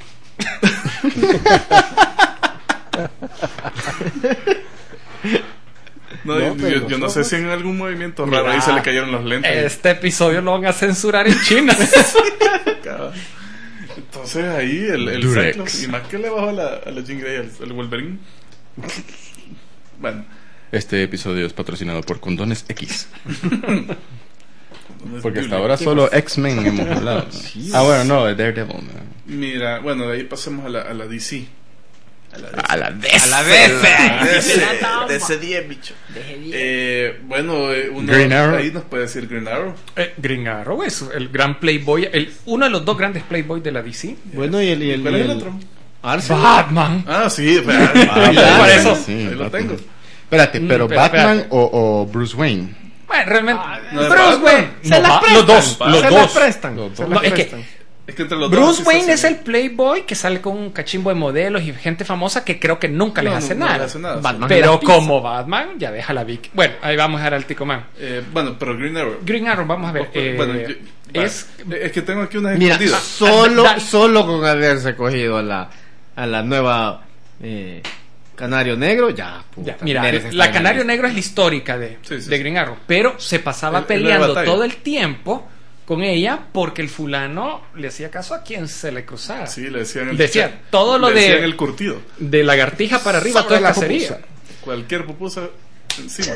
No, No, yo, pero yo- yo no sé nosotros- si en algún movimiento raro ahí se le cayeron los lentes. Este episodio lo van a censurar en China. Cabrón. Entonces ahí el, el Durex. Cyclops, y más que le bajó a la, a la Jean Grey, al, al Wolverine. Bueno, Este episodio es patrocinado por Condones X. no es Porque hasta Julie. ahora solo X-Men hemos hablado. Ah, bueno, no, de Daredevil. ¿no? Mira, bueno, de ahí pasemos a la, a la D C. A la D C. A la vez. A la vez. D C, Se la toma. D C diez, bicho. Deje bien. Eh, bueno, eh, uno Green Arrow. ahí nos puede decir Green Arrow. Eh, Green Arrow es el gran playboy, el, uno de los dos grandes playboys de la D C. Bueno, y el. Y el, ¿Cuál y es el el- otro? Arce. Batman. Ah, sí, pero, Ah, ya, por ahí eso. lo- Sí, ahí lo Batman. tengo. Espérate, Mm, pero espera, ¿Batman espérate. o, o Bruce Wayne? Bueno, realmente. no es Bruce Batman. Wayne. Se No, las va- prestan. los dos. Se Los Se dos. las prestan. Los Se dos. las No, es que- prestan. Es que entre los dos Bruce sí Wayne se es el hacen- playboy que sale con un cachimbo de modelos y gente famosa que creo que nunca les No, hace no, no nada. le hace nada, sí. Batman. Pero las pizas. como Batman, ya deja la Vic. Bueno, ahí vamos a dejar al Tico Man. Eh, bueno, pero Green Arrow. Green Arrow, vamos a ver. eh, Bueno, yo- va. es. es que tengo aquí unas Mira, escondidas. solo, da- solo con haberse cogido a la, a la nueva eh, Canario Negro, ya, puta, Ya, mira, merece la estar en Canario lista. Negro es la histórica de, Sí, sí, de sí. Green Arrow, pero se pasaba El- el de peleando batalla. todo el tiempo con ella porque el fulano le hacía caso a quien se le cruzara. Sí, le decían el Decía, todo lo le de- decían el curtido. De lagartija para arriba, Sobre toda la cacería. pupusa. Cualquier pupusa encima.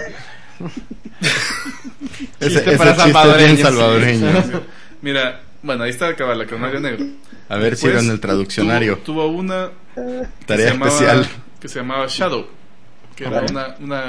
Ese, Chiste ese para chiste es bien salvadoreños. salvadoreño. Mira, bueno, ahí está el cabal, la Canario Negro. A ver si Después era en el traduccionario. Tuvo, tuvo una que Tarea se llamaba- especial. que se llamaba Shadow, que era una, una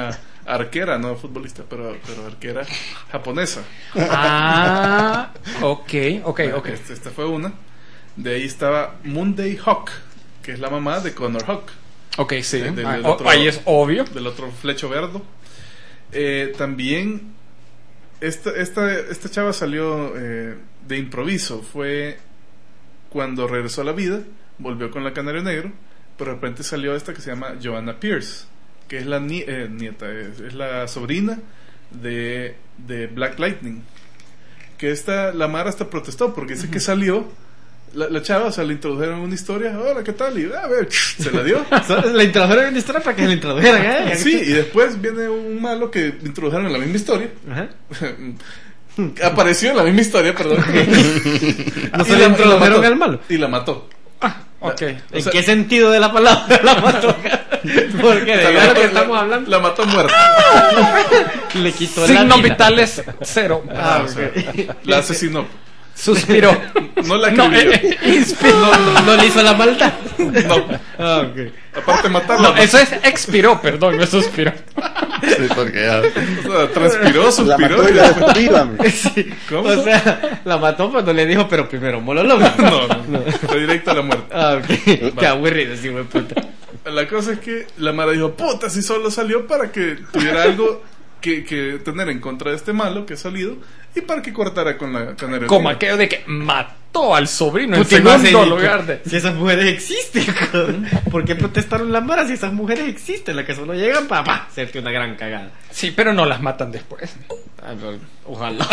arquera, no futbolista, pero, pero arquera japonesa. Ah, ok, ok, ok. Esta, esta fue una. De ahí estaba Monday Hawk, que es la mamá de Connor Hawk. Ok, sí. De- del Ah, otro- oh, ahí es obvio. Del otro Flecho Verdo. Eh, también esta, esta, esta chava salió eh, de improviso. Fue cuando regresó a la vida, volvió con la Canario Negro, pero de repente salió esta que se llama Joanna Pierce, que es la ni- eh, nieta, es, es la sobrina de, de Black Lightning. Que esta, la Mara hasta protestó porque dice que salió la, la chava, o sea, le introdujeron una historia, hola, ¿qué tal? Y a ver, se la dio. La introdujeron en una historia para que la introdujeran, ¿eh? Sí, y después viene un malo que introdujeron en la misma historia. Ajá. Apareció en la misma historia, perdón. No Y se la- le y la introdujeron mató. al malo. Y la mató. Ok. O ¿En sea- qué sentido de la palabra la mató? Porque O de sea, la lo mató- que estamos la- hablando La mató muerta. le quitó la Signos vida. vitales cero. Ah, Ah, o sea, ok. la asesinó. Suspiró. No la No, escribió. eh, eh, inspiró. No, no le hizo la maldad. No. Ah, ok. Aparte de matarla. No, eso es expiró, perdón, no suspiró. Sí, porque ya. O sea, transpiró, La suspiró. mató y y la después- dejó viva, man. Sí. ¿Cómo? O sea, la mató cuando le dijo, pero primero mololo. No, no, fue directo a la muerte. Ah, ok. Qué aburrido, sí, güey, puta. La cosa es que la Mara dijo, puta, si solo salió para que tuviera algo que, que tener en contra de este malo que ha salido y para que cortara con la Canaria Como Negra. aquello de que mató al sobrino en Puta, no sé, segundo lugar de... Si esas mujeres existen, cabrón. ¿Por qué protestaron las maras si esas mujeres existen? Las que solo llegan para pa, hacerte una gran cagada. Sí, pero no las matan después. Ay, pero, ojalá.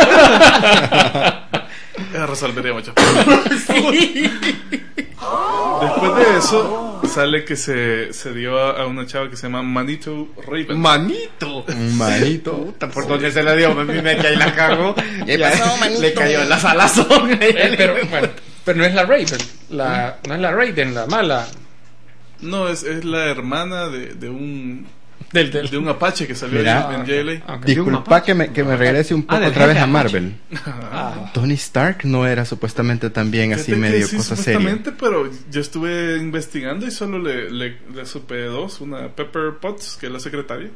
Eso resolvería muchas cosas. Sí. Después de eso, sale que se, se dio a, a una chava que se llama Manito Raven. Manito. Un manito. Puta, ¿por dónde se la dio? A mí me caí la cago. ¿Qué Ya, pasó, manito? le cayó en la salazón. Eh, pero, bueno, pero no es la Raven, la, no es la Raiden, la mala. No, es, es la hermana de, de un Del, del... de un apache que salió Mira. en, en J L A. Ah, ok. Disculpa que me, que me regrese un poco del otra vez jefe a Marvel. Ah. Tony Stark no era supuestamente también así Fíjate que medio sí, cosa seria. supuestamente, pero yo estuve investigando y solo le, le, le supe dos. Una Pepper Potts, que es la secretaria.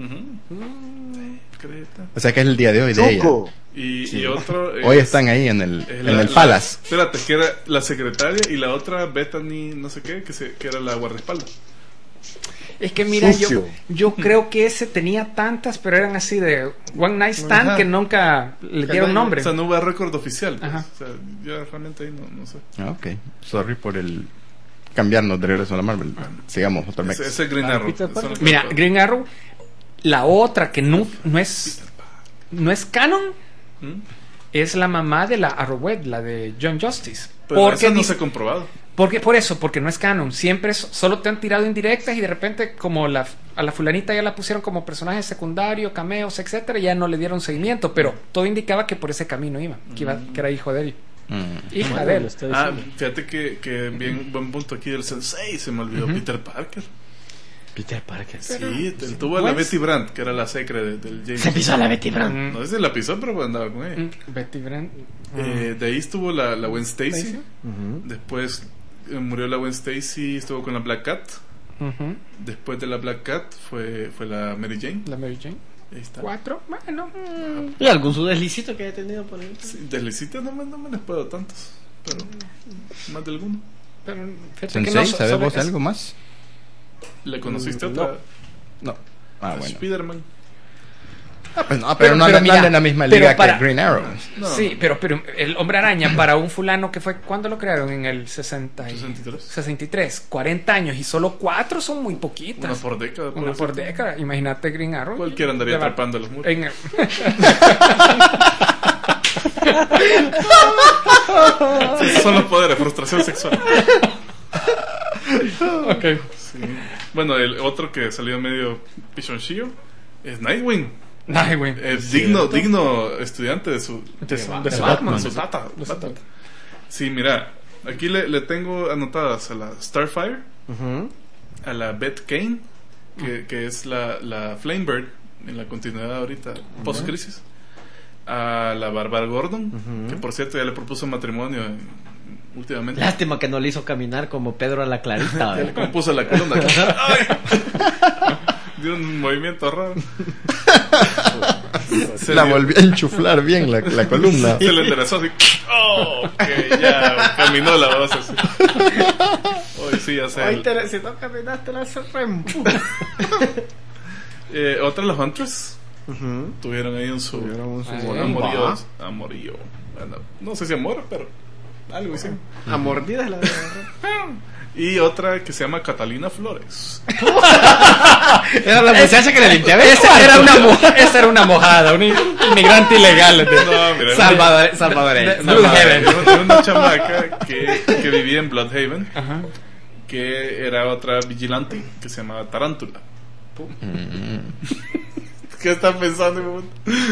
Secreta. O sea que es el día de hoy de ella. Choco. Y, y otro Hoy es- están ahí en el, es en la- el la- Palace. Espérate, que era la secretaria y la otra Bethany, no sé qué, que, se, que era la guardaespaldas. Es que mira, yo, Sucio. yo creo que ese tenía tantas, pero eran así de One Night Stand Ajá. que nunca le dieron nombre. O sea, no hubo récord oficial. Pues. Ajá. O sea, yo realmente ahí no, no sé. Ah, ok. Sorry por el cambiarnos de regreso a la Marvel. Sigamos, otra vez. Ese, ese Green Ah, Arrow. Peter eso Parker. no me Mira, acuerdo. Green Arrow, la otra que no, no es no es canon, ¿Mm? es la mamá de la Arrowhead, la de John Justice. Pero porque eso no dice- se ha comprobado. porque por eso, porque no es canon, siempre es- solo te han tirado indirectas y de repente como la a la fulanita ya la pusieron como personaje secundario, cameos, etcétera, y ya no le dieron seguimiento, pero todo indicaba que por ese camino iba, que, iba, que era hijo de él, Mm. hija Bueno, de lo él. está Ah, diciendo. fíjate que, que bien buen punto aquí del Sensei. Se me olvidó Peter Parker. Peter Parker. Sí, él tuvo a la pues- Betty Brandt, que era la secre de- del James. Se pisó a la Betty Brown. Mm, No sé si la pisó, pero andaba con ella. mm, Betty Brant. Eh, de ahí estuvo la, la Gwen Stacy. Stacy. Ujú. Después eh, murió la Gwen Stacy, estuvo con la Black Cat. Ujú, Después de la Black Cat fue, fue la Mary Jane. la Mary Jane. Ahí está. Cuatro, bueno. mm, ¿Y algún su deslicito que haya tenido por ahí? Sí, deslicitas no me, no me les puedo tantos, pero más de alguno. Pero fíjate que Sensei, no so- ¿sabes sobre- vos algo más? ¿Le conociste Mm, otra? No. Ah, A bueno. Spider-Man. Ah, pues no, pero, Pero- no pero anda- no mira, anda en la misma pero liga para- que Green Arrow. No. Sí, pero, pero el Hombre Araña para un fulano que fue, ¿cuándo lo crearon? En el sesenta y- sesenta y tres. sesenta y tres, cuarenta años y solo cuatro son muy Una poquitas. por década. Una puede por ser. década. Imagínate Green Arrow. Cualquiera andaría Le va- atrapando los muros. en el- Esos son los poderes, frustración sexual. Ok. Sí. Bueno, el otro que salió medio pichonchillo es Nightwing. Ay, güey. Es digno, digno estudiante de su, De su- de de su Batman, Batman. de su tata, De su Batman. tata. Sí, mira, aquí le, le tengo anotadas a la Starfire, Ujú. a la Beth Kane, que, que es la, la Flamebird en la continuidad ahorita, post-crisis, a la Bárbara Gordon, que por cierto ya le propuso matrimonio en- últimamente. Lástima que no le hizo caminar como Pedro a la Clarita. Ya le ¿verdad? compuso la columna. Ay. dio un movimiento raro. Se La dio- volví a enchuflar bien la, la columna. Se le enderezó así. Oh, ok, ya caminó la voz así. Hoy sí, ya sé. Hoy te, si no caminaste la rempu. Eh, otra, los Huntress. Ujú. Tuvieron ahí un su Tuvieron un su un buen amorío, va. amorío. Bueno, no sé si amor, pero algo así. A mordidas la Y otra que se llama Catalina Flores. Era la muchacha que le limpiaba. Esa era una, mo- esa era una mojada, un inmigrante ilegal. de- No, mira, Salvador, Salvadoreño. De- no, Blue no, Heaven. era una chamaca que, que vivía en Bloodhaven, Ajá. que era otra vigilante que se llamaba Tarántula. ¿Qué estás pensando?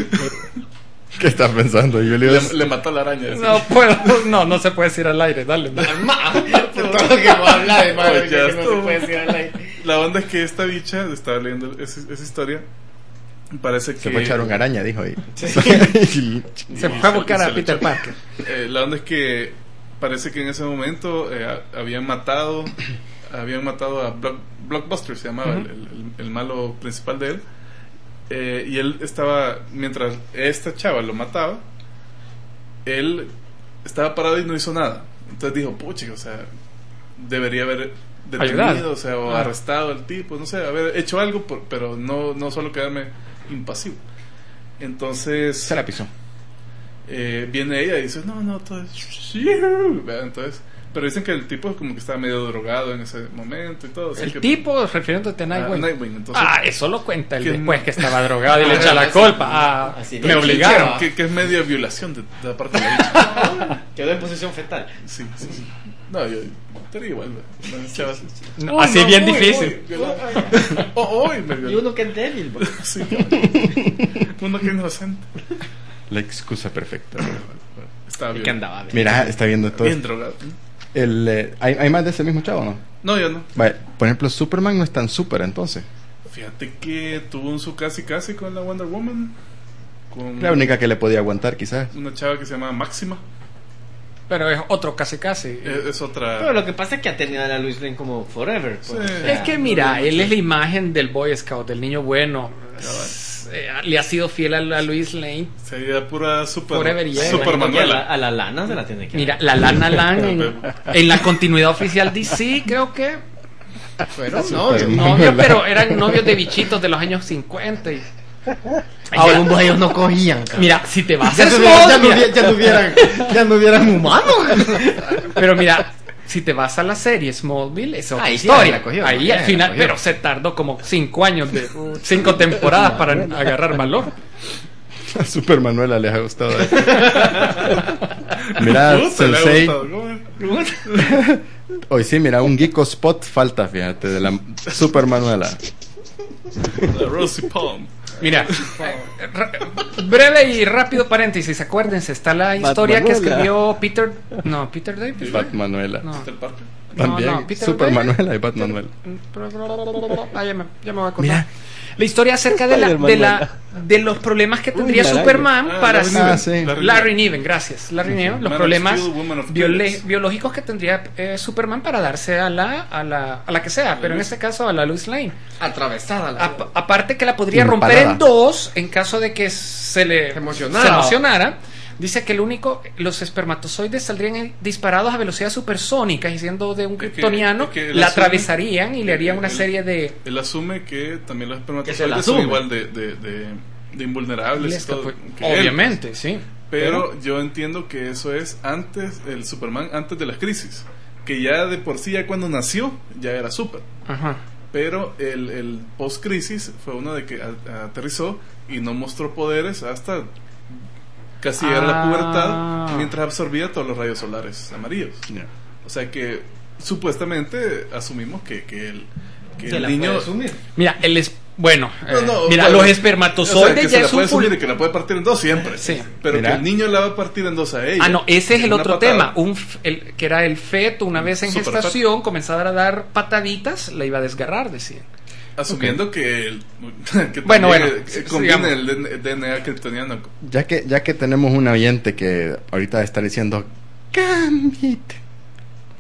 ¿Qué estás pensando, Julio? Le, le mató la araña. así. No puedo, no, no se puede decir al aire, dale. dale. Todo lo que vos hablas de madre Pues que ya no se estuvo. puede decir al aire. La onda es que esta bicha, estaba leyendo esa, esa historia, parece que Se fue a echar una araña, dijo ahí. Se y fue a buscar se a le Peter echó. Parker. Eh, la onda es que parece que en ese momento eh, a- habían matado habían matado a Block- Blockbuster, se llamaba el, el- el malo principal de él. Eh, y él estaba, mientras esta chava lo mataba, él estaba parado y no hizo nada. Entonces dijo, pucha, o sea, debería haber detenido, Ayudado. o sea, o Ah. arrestado al tipo, no sé, haber hecho algo, por- pero no, no solo quedarme impasivo. Entonces Se la pisó. eh, viene ella y dice, no, no, todo es... ¿verdad? Entonces, pero dicen que el tipo como que estaba medio drogado en ese momento y todo. así El que- tipo, refiriéndote a Ah, Nightwing. Nightwing, entonces, Ah, eso lo cuenta él que después no- que estaba drogado y le Ah, echa la así- culpa. Ah, así me de obligaron. chicha. que, que es medio violación de, de la parte de la bicha. Quedó en posición fetal. Sí, sí, sí. No, yo estaría igual, ¿verdad? Las chavas- No, Oh, así no, bien hoy, difícil. hoy, violado. Oh, hoy me Y violó. uno que es débil. bro. Sí, uno que es inocente. La excusa perfecta. Estaba Y bien, que andaba bien. Mira, está viendo todo. bien drogado. El, eh, ¿hay, ¿Hay más de ese mismo chavo o no? No, yo no. Vale, por ejemplo, Superman no es tan super entonces. Fíjate que tuvo un su casi casi con la Wonder Woman. Con La única que le podía aguantar, quizás. una chava que se llama Máxima. Pero es otro casi casi. Es, es otra. Pero lo que pasa es que ha tenido a la Luis Lane como forever. pues, Sí. o sea, Es que mira, él es la imagen del Boy Scout, del niño bueno. Eh, le ha sido fiel a, a Luis Lane. Sería pura super, Forever y ever. super imagino que a la, Manuela. a la lana se la tiene que Mira, dar. la Lana Lang en, en la continuidad oficial D C, creo que fueron novios, novios, pero eran novios de bichitos de los años cincuenta. Y, Segundo ellos no cogían. cabrón. mira, si te vas Ya, a no hubieran- ya, no Smallville, hubieran- ya no hubieran, ya no hubieran humanos. pero mira, si te vas a la serie Smallville, es otra Ahí sí, historia. ahí la cogió, Ahí ahí al la final, cogió. pero se tardó como cinco años de cinco temporadas para agarrar valor. A Super Manuela les ha gustado. Mira, Puta, le ha Sensei. gustado. ¿Cómo es? Hoy sí, mira, un Geeko Spot falta, fíjate, de la Super Manuela. La Rosie Palm. Mira, eh, ra- breve y rápido paréntesis, acuérdense, está la historia que Manuela. escribió Peter, no, Peter David. Bat Manuela. No, Peter Parker. También. no, no, Peter Super David. Manuela y Bat Manuela. Ah, ya me, ya me voy a acordar. Mira. La historia acerca de, la, de, la, de los problemas que tendría Uy, la Superman Ah, para Larry Ah, Niven. sí. Larry Larry Niven. Niven, gracias. Larry Niven, los Man of problemas Steel, Woman of biole- Pillars. biológicos que tendría eh, Superman para darse a la, a la a la que sea, pero en este caso a la Lois Lane. Atravesada la Ap- aparte que la podría romper Imparada. en dos en caso de que se le Se emocionara. se emocionara. Dice que el único, los espermatozoides saldrían disparados a velocidad supersónica y siendo de un Es que- kryptoniano, es que él la asume- atravesarían y le harían una él- serie de... Él asume que también los Que se la espermatozoides son asume. igual de, de, de, de invulnerables y todo. pues, que él, obviamente, sí. Pero yo entiendo que eso es antes, el Superman antes de las crisis. Que ya de por sí, ya cuando nació, ya era super. Ajá. Pero el, el post-crisis fue uno de que a- aterrizó y no mostró poderes hasta casi llegar a la Ah. pubertad, mientras absorbía todos los rayos solares amarillos. Ya. O sea que supuestamente asumimos que, que el, que Se el la niño... puede asumir. Mira, el es bueno, No, eh, no, mira, bueno, los o sea, espermatozoides que se ya la es puede un full- asumir y que la puede partir en dos siempre. Sí. Pero Mira. que el niño la va a partir en dos a ella. Ah, no, ese es el Una otro patada. tema. Un, f- el, que era el feto, una vez en Super gestación, comenzara a dar pataditas, la iba a desgarrar, decían. Asumiendo que, el, que Bueno, también, bueno, eh, sí, combine sigamos. el D N A kryptoniano. Ya que, ya que tenemos un oyente que ahorita está diciendo, cámbiate.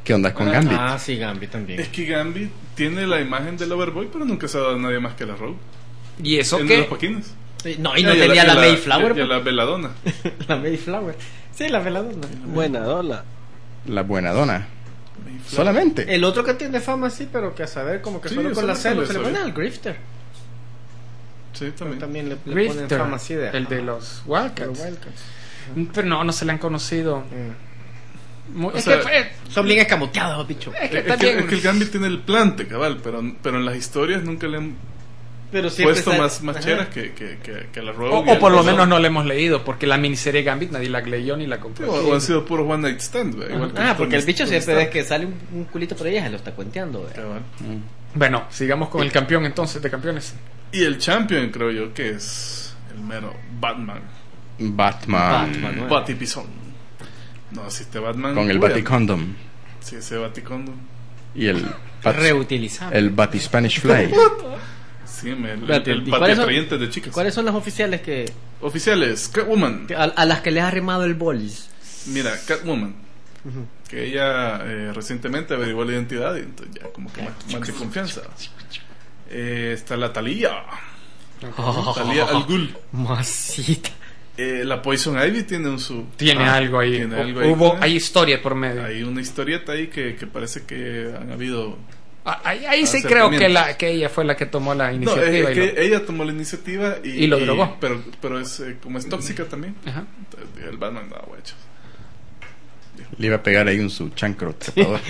¿Qué onda con Gambit? Ah, sí, Gambit también. Es que Gambit tiene la imagen del Overboy, pero nunca se ha dado a nadie más que la Rogue. ¿Y eso En qué? los Paquines. Sí, no, y no Y a tenía y a la, Mayflower. Y a pues. la Veladona. La Mayflower. Sí, la Veladona. Buena dólar. La buena dona. Solamente. El otro que tiene fama, sí, pero que a saber, como que Sí, solo eso con la no celo se le sabía. pone al Grifter. Sí, también. También le, le ponen Grifter, fama así de. el de los Los Wildcats. Wildcats. Pero no, no se le han conocido. Mm. Muy- O es, sea, que, fue- Son bien escamoteados, bicho. es que Es que, también. es que el Gambit tiene el plante, cabal, pero, pero en las historias nunca le han Pero siempre puesto está- más, más Ajá. cheras que, que, que, que a la Rogue. O, y o al por lo Veladona. menos no le hemos leído, porque la miniserie Gambit nadie la leyó ni la O, compró. o han sido puros one night stand, ¿ve? Igual que Ah, con- porque el bicho con siempre Stark. ves que sale un, un culito por ella, se lo está cuenteando. ¿ve? Cabal. Bueno, sigamos con el campeón entonces de campeones. Y el champion, creo yo, que es el mero Batman. Batman. Batman, ¿no? Batipizón. No, si este Batman. Con el uy, Baticondom. Sí, ese Baticondom. Y el Bat- Reutilizable. el Bati Spanish Fly. Sí, me, el, Espérate, el ¿y cuáles son- batiatrayente de chicas. ¿Cuáles son las oficiales que Oficiales, Catwoman. que- a, a las que les ha arrimado el bolis? Mira, Catwoman. Que ella eh, recientemente averiguó la identidad y entonces ya como que más, más de confianza. Eh, está la Thalía. Thalía Al Ghul. Masita. Eh, la Poison Ivy tiene un su. Tiene Ah, algo ahí. tiene O- algo ahí. Hubo, hay historia por medio. Hay una historieta ahí que, que parece que han habido. Ah, Ahí, ahí sí creo que, Acercamientos. la, que ella fue la que tomó la No, iniciativa. es y que lo- ella tomó la iniciativa y, Y lo drogó. Pero, pero es, eh, como es tóxica también. Ajá. Entonces, el Batman andaba guacho. Le iba a pegar ahí un su chancro trepador.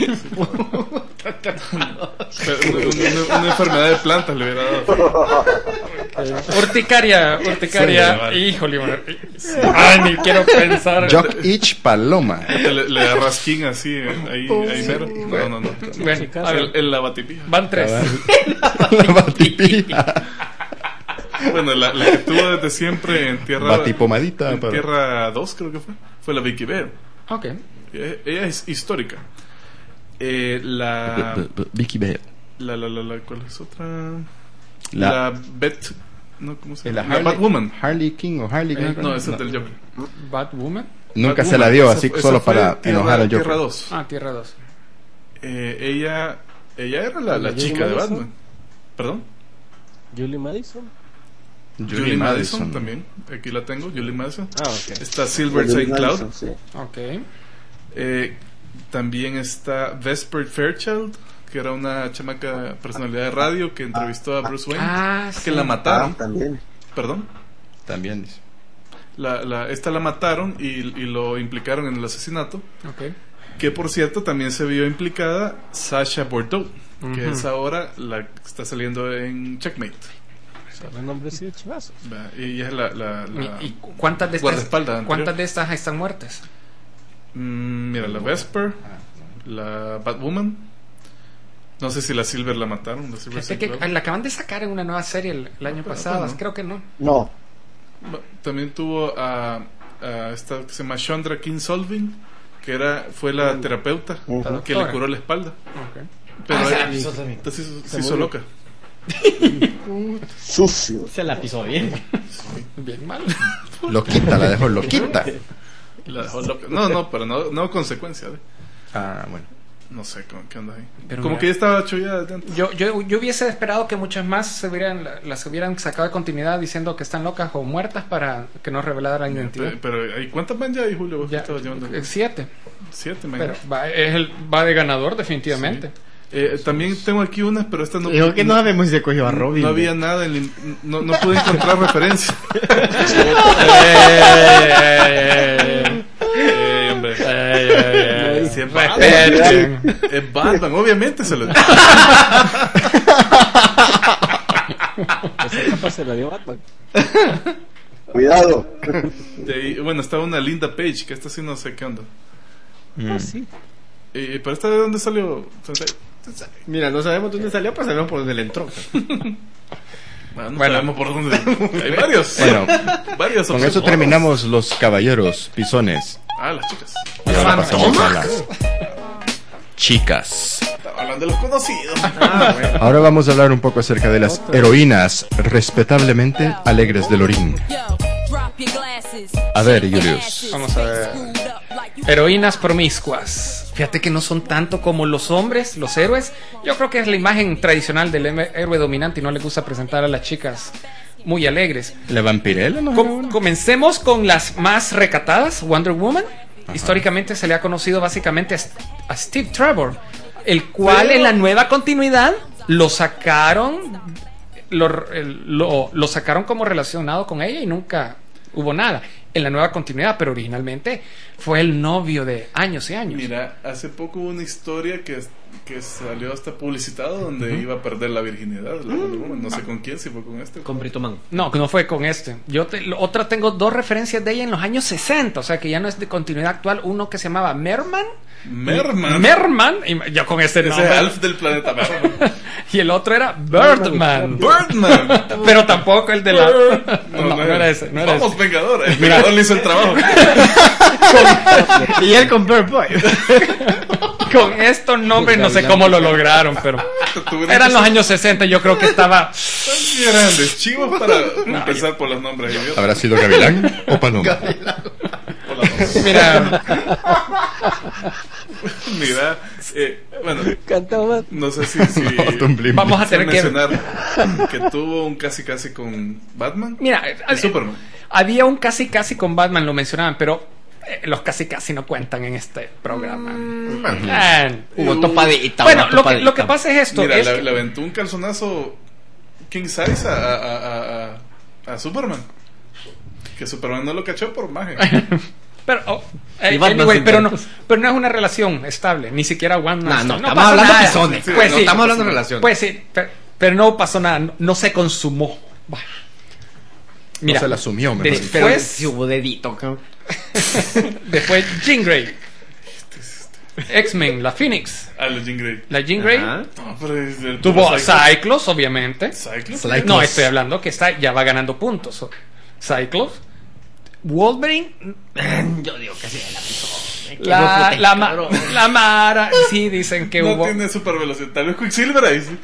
Pero una, una- una enfermedad de plantas le hubiera dado. Urticaria, urticaria. Sí, vale. Híjole, bueno. Ay, ni quiero pensar. Jock Itch Paloma. Le, le da rasquín así, eh, ahí, ahí mero. No, no, no. Bueno, a ver, El, el lavatipija. van tres. La Batipija. Bueno, la, la que tuvo desde siempre en tierra. Batipomadita. En pero- tierra dos, creo que fue. Fue la Vicky Vale. Ok. Ella, ella es histórica. Eh, la, B- B- Vicky Bale. la, la, la, la. ¿Cuál es otra? La- La, Beth. No, ¿cómo se La llama? La Harley- Batwoman. Harley King o Harley Eh, King. no, esa es del Joker. Batwoman. Nunca Batwoman. se la dio, Esa así fue- solo esa fue para tierra- enojar al Tierra Joker. dos. Ah, Tierra dos. Eh, ella, ella era la, la Julie chica de Madison. Batman. ¿Perdón? Julie Madison. Julie, Madison. también. Aquí la tengo, Julie Madison. Ah, ok. Está Silver Saint Cloud. Sí. Ok. Eh, también está Vesper Fairchild, que era una chamaca personalidad de radio que entrevistó a Bruce Wayne. Ah, que sí. la Ah, mataron. también. Perdón. También dice. La, la, esta la mataron y, y lo implicaron en el asesinato. Ok. Que por cierto también se vio implicada Sasha Bordeaux, que Ujú. es ahora la que está saliendo en Checkmate. Son nombres y chivazos. Va, Y ella es la, la, la- ¿Y y cuántas de estas, guardaespaldas anterior. cuántas de estas están muertas? Mm, mira, la Vesper, la Batwoman. No sé si la Silver la mataron. La Silver Fíjate Saint que Cloud. la acaban de sacar en una nueva serie el, el año pero pasado. bueno. Creo que no. No, Va, También tuvo a, a esta que se llama Chandra Kinsolving, que era fue la terapeuta Ujú. La que le doctora. curó la espalda. Ok. Pero Ah, se ella- la pisó también. entonces se, Se se hizo murió. loca. sucio. Se la pisó bien. Bien mal. Loquita, la dejó loquita. La dejó loca. No, no, pero no, no consecuencia. ¿eh? Ah, bueno. No sé ¿cómo- qué onda ahí. Pero Como mira. que ya estaba chollada desde antes. Yo, yo, yo hubiese esperado que muchas más se hubieran, las hubieran sacado de continuidad diciendo que están locas o muertas para que no revelaran la identidad. Pe- Pero, ¿hay cuántas van ya ahí, Julio? Vos que Ya, estabas llevando eh, siete. siete, man. Pero va, es el, va de ganador definitivamente. Eh, también tengo aquí unas, pero esta no. Dijo que no sabemos si se cogió a Robin. No había nada, en el- no, no pude encontrar referencia. Eh, hombre. Sí, es Batman. Respeten. Es Batman, obviamente se lo. Esa capa se la dio Batman. Cuidado. De ahí- bueno, estaba una Linda Page, que esta sí no sé qué onda. Ah, sí. Eh, pero esta de dónde salió. Sensei? Mira, no sabemos dónde salió, pues sabemos por dónde le entró. Bueno, no Bueno. sabemos por dónde. Hay varios. Bueno, varios con opciones. eso terminamos los caballeros pisones. Ah, las chicas. Y ahora pasamos a las chicas. Estaba hablando de los conocidos. Ahora vamos a hablar un poco acerca de las heroínas respetablemente alegres de Lorín. A ver, Julius. Vamos a ver. Heroínas promiscuas. Fíjate que no son tanto como los hombres, los héroes. Yo creo que es la imagen tradicional del hem- héroe dominante y no le gusta presentar a las chicas muy alegres. ¿La vampirella? No, Com- comencemos con las más recatadas. Wonder Woman. Históricamente se le ha conocido básicamente a, St- a Steve Trevor, el cual en la nueva continuidad lo sacaron, lo, el- lo, lo sacaron como relacionado con ella y nunca hubo nada en la nueva continuidad, pero originalmente fue el novio de años y años. Mira, hace poco hubo una historia que, que salió hasta publicitado donde iba a perder la virginidad. La Wonder Woman. No sé con quién, si fue con este. Con Brito Man. No, que no fue con este. Yo te- lo- otra tengo dos referencias de ella en los años sesenta, o sea que ya no es de continuidad actual. Uno que se llamaba Merman. Merman. Merman, y ya con este Ese nombre. Alf del planeta Merman. Y el otro era Birdman. Birdman. Pero tampoco el de la. No, No, no era ese. No era Vamos, ese. Vengador. El Vengador le hizo el trabajo. Y él con Bird Boy. Con estos nombres no sé cómo lo lograron, pero. Tuvieron Eran que los ser años sesenta, yo creo que estaba. tan grandes, chivos para empezar por los nombres idiotas. ¿Habrá sido Gavilán o Paloma? Por las dos. Mira, Mira, eh, bueno, Cantaba. no sé si, si vamos a si tener que. mencionar que tuvo un casi casi con Batman Mira, y Superman. había un casi casi con Batman, lo mencionaban, pero eh, los casi casi no cuentan en este programa. Eh, Hubo topadita. bueno, una lo que, topadita. lo que pasa es esto. Mira, es le, que- le aventó un calzonazo king size a, a, a, a, a Superman. Que Superman no lo cachó por magia. Pero, oh, eh, Y Batman anyway, sin pero, no, derechos. pero no es una relación estable, ni siquiera one night No, no, stand. estamos pasa hablando nada. pisones. Sí, Pues no sí, estamos hablando de relaciones. Pues sí, pero, pero no pasó nada, no, no se consumó. Bah. Mira, No se la asumió, mejor dicho. Pero después, si hubo dedito, cabrón. después Jean Grey, X-Men, la Phoenix, A la Jean Grey. la Jean Grey Ajá. No, pero es el- tuvo a Cyclops. Cyclops, obviamente. Cyclops. Cyclops. No, estoy hablando que está ya va ganando puntos. Cyclops, Wolverine, Yo digo que sí, la pisó. la, la, ma- la Mara, sí dicen que No hubo. tiene super velocidad. Tal vez Quicksilver ahí. Sí.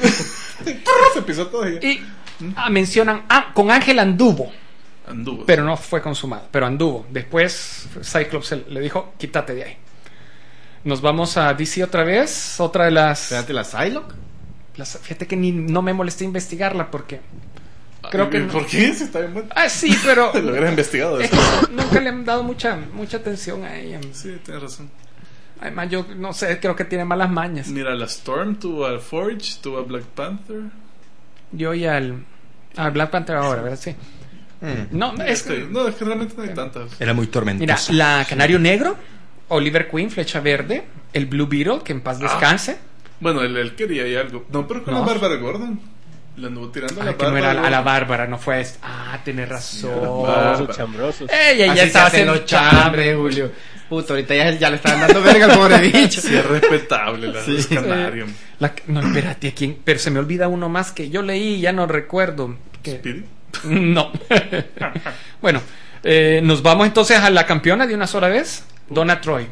Se pisó todavía. Y ah, mencionan ah, con Ángel anduvo, Anduvo. pero no fue consumado, pero anduvo. Después Cyclops le dijo, quítate de ahí. Nos vamos a D C otra vez, otra de las, Espérate, la Psylocke. las- fíjate que ni no me molesté investigarla porque creo que no. ¿Por qué? Si está bien bueno. Ah, sí, pero Lo hubieras investigado. es Eso. que nunca le han dado mucha mucha atención a ella. Sí, tienes razón. Además yo no sé, creo que tiene malas mañas. Mira, la Storm tuvo a Forge, tuvo a Black Panther. Yo y al al Black Panther ahora, ¿verdad? Sí. No, es Este, no, es que realmente no hay tantas. Era muy Mira, tormentosa. la Canario Negro, Oliver Queen, Flecha Verde, el Blue Beetle, que en paz descanse. Bueno, él, él quería y algo. No, pero con No. la Bárbara Gordon. Le anduvo tirando a la Ah, que no Bárbara era a la Gordon. Bárbara, no fue esta. Ah, tienes razón. Bárbara. Chambrosos, chambrosos. Ella ya Así se estaba hacen haciendo los chambres, Julio. Puto, ahorita ya, ya le estaban dando verga al pobre bicho. Sí, es respetable la Sí. los Canarios. La- no, espérate, ¿a quién? Pero se me olvida uno más que yo leí y ya no recuerdo. Que... Speedy. No. Bueno, eh, nos vamos entonces a la campeona de una sola vez, Donna Troy.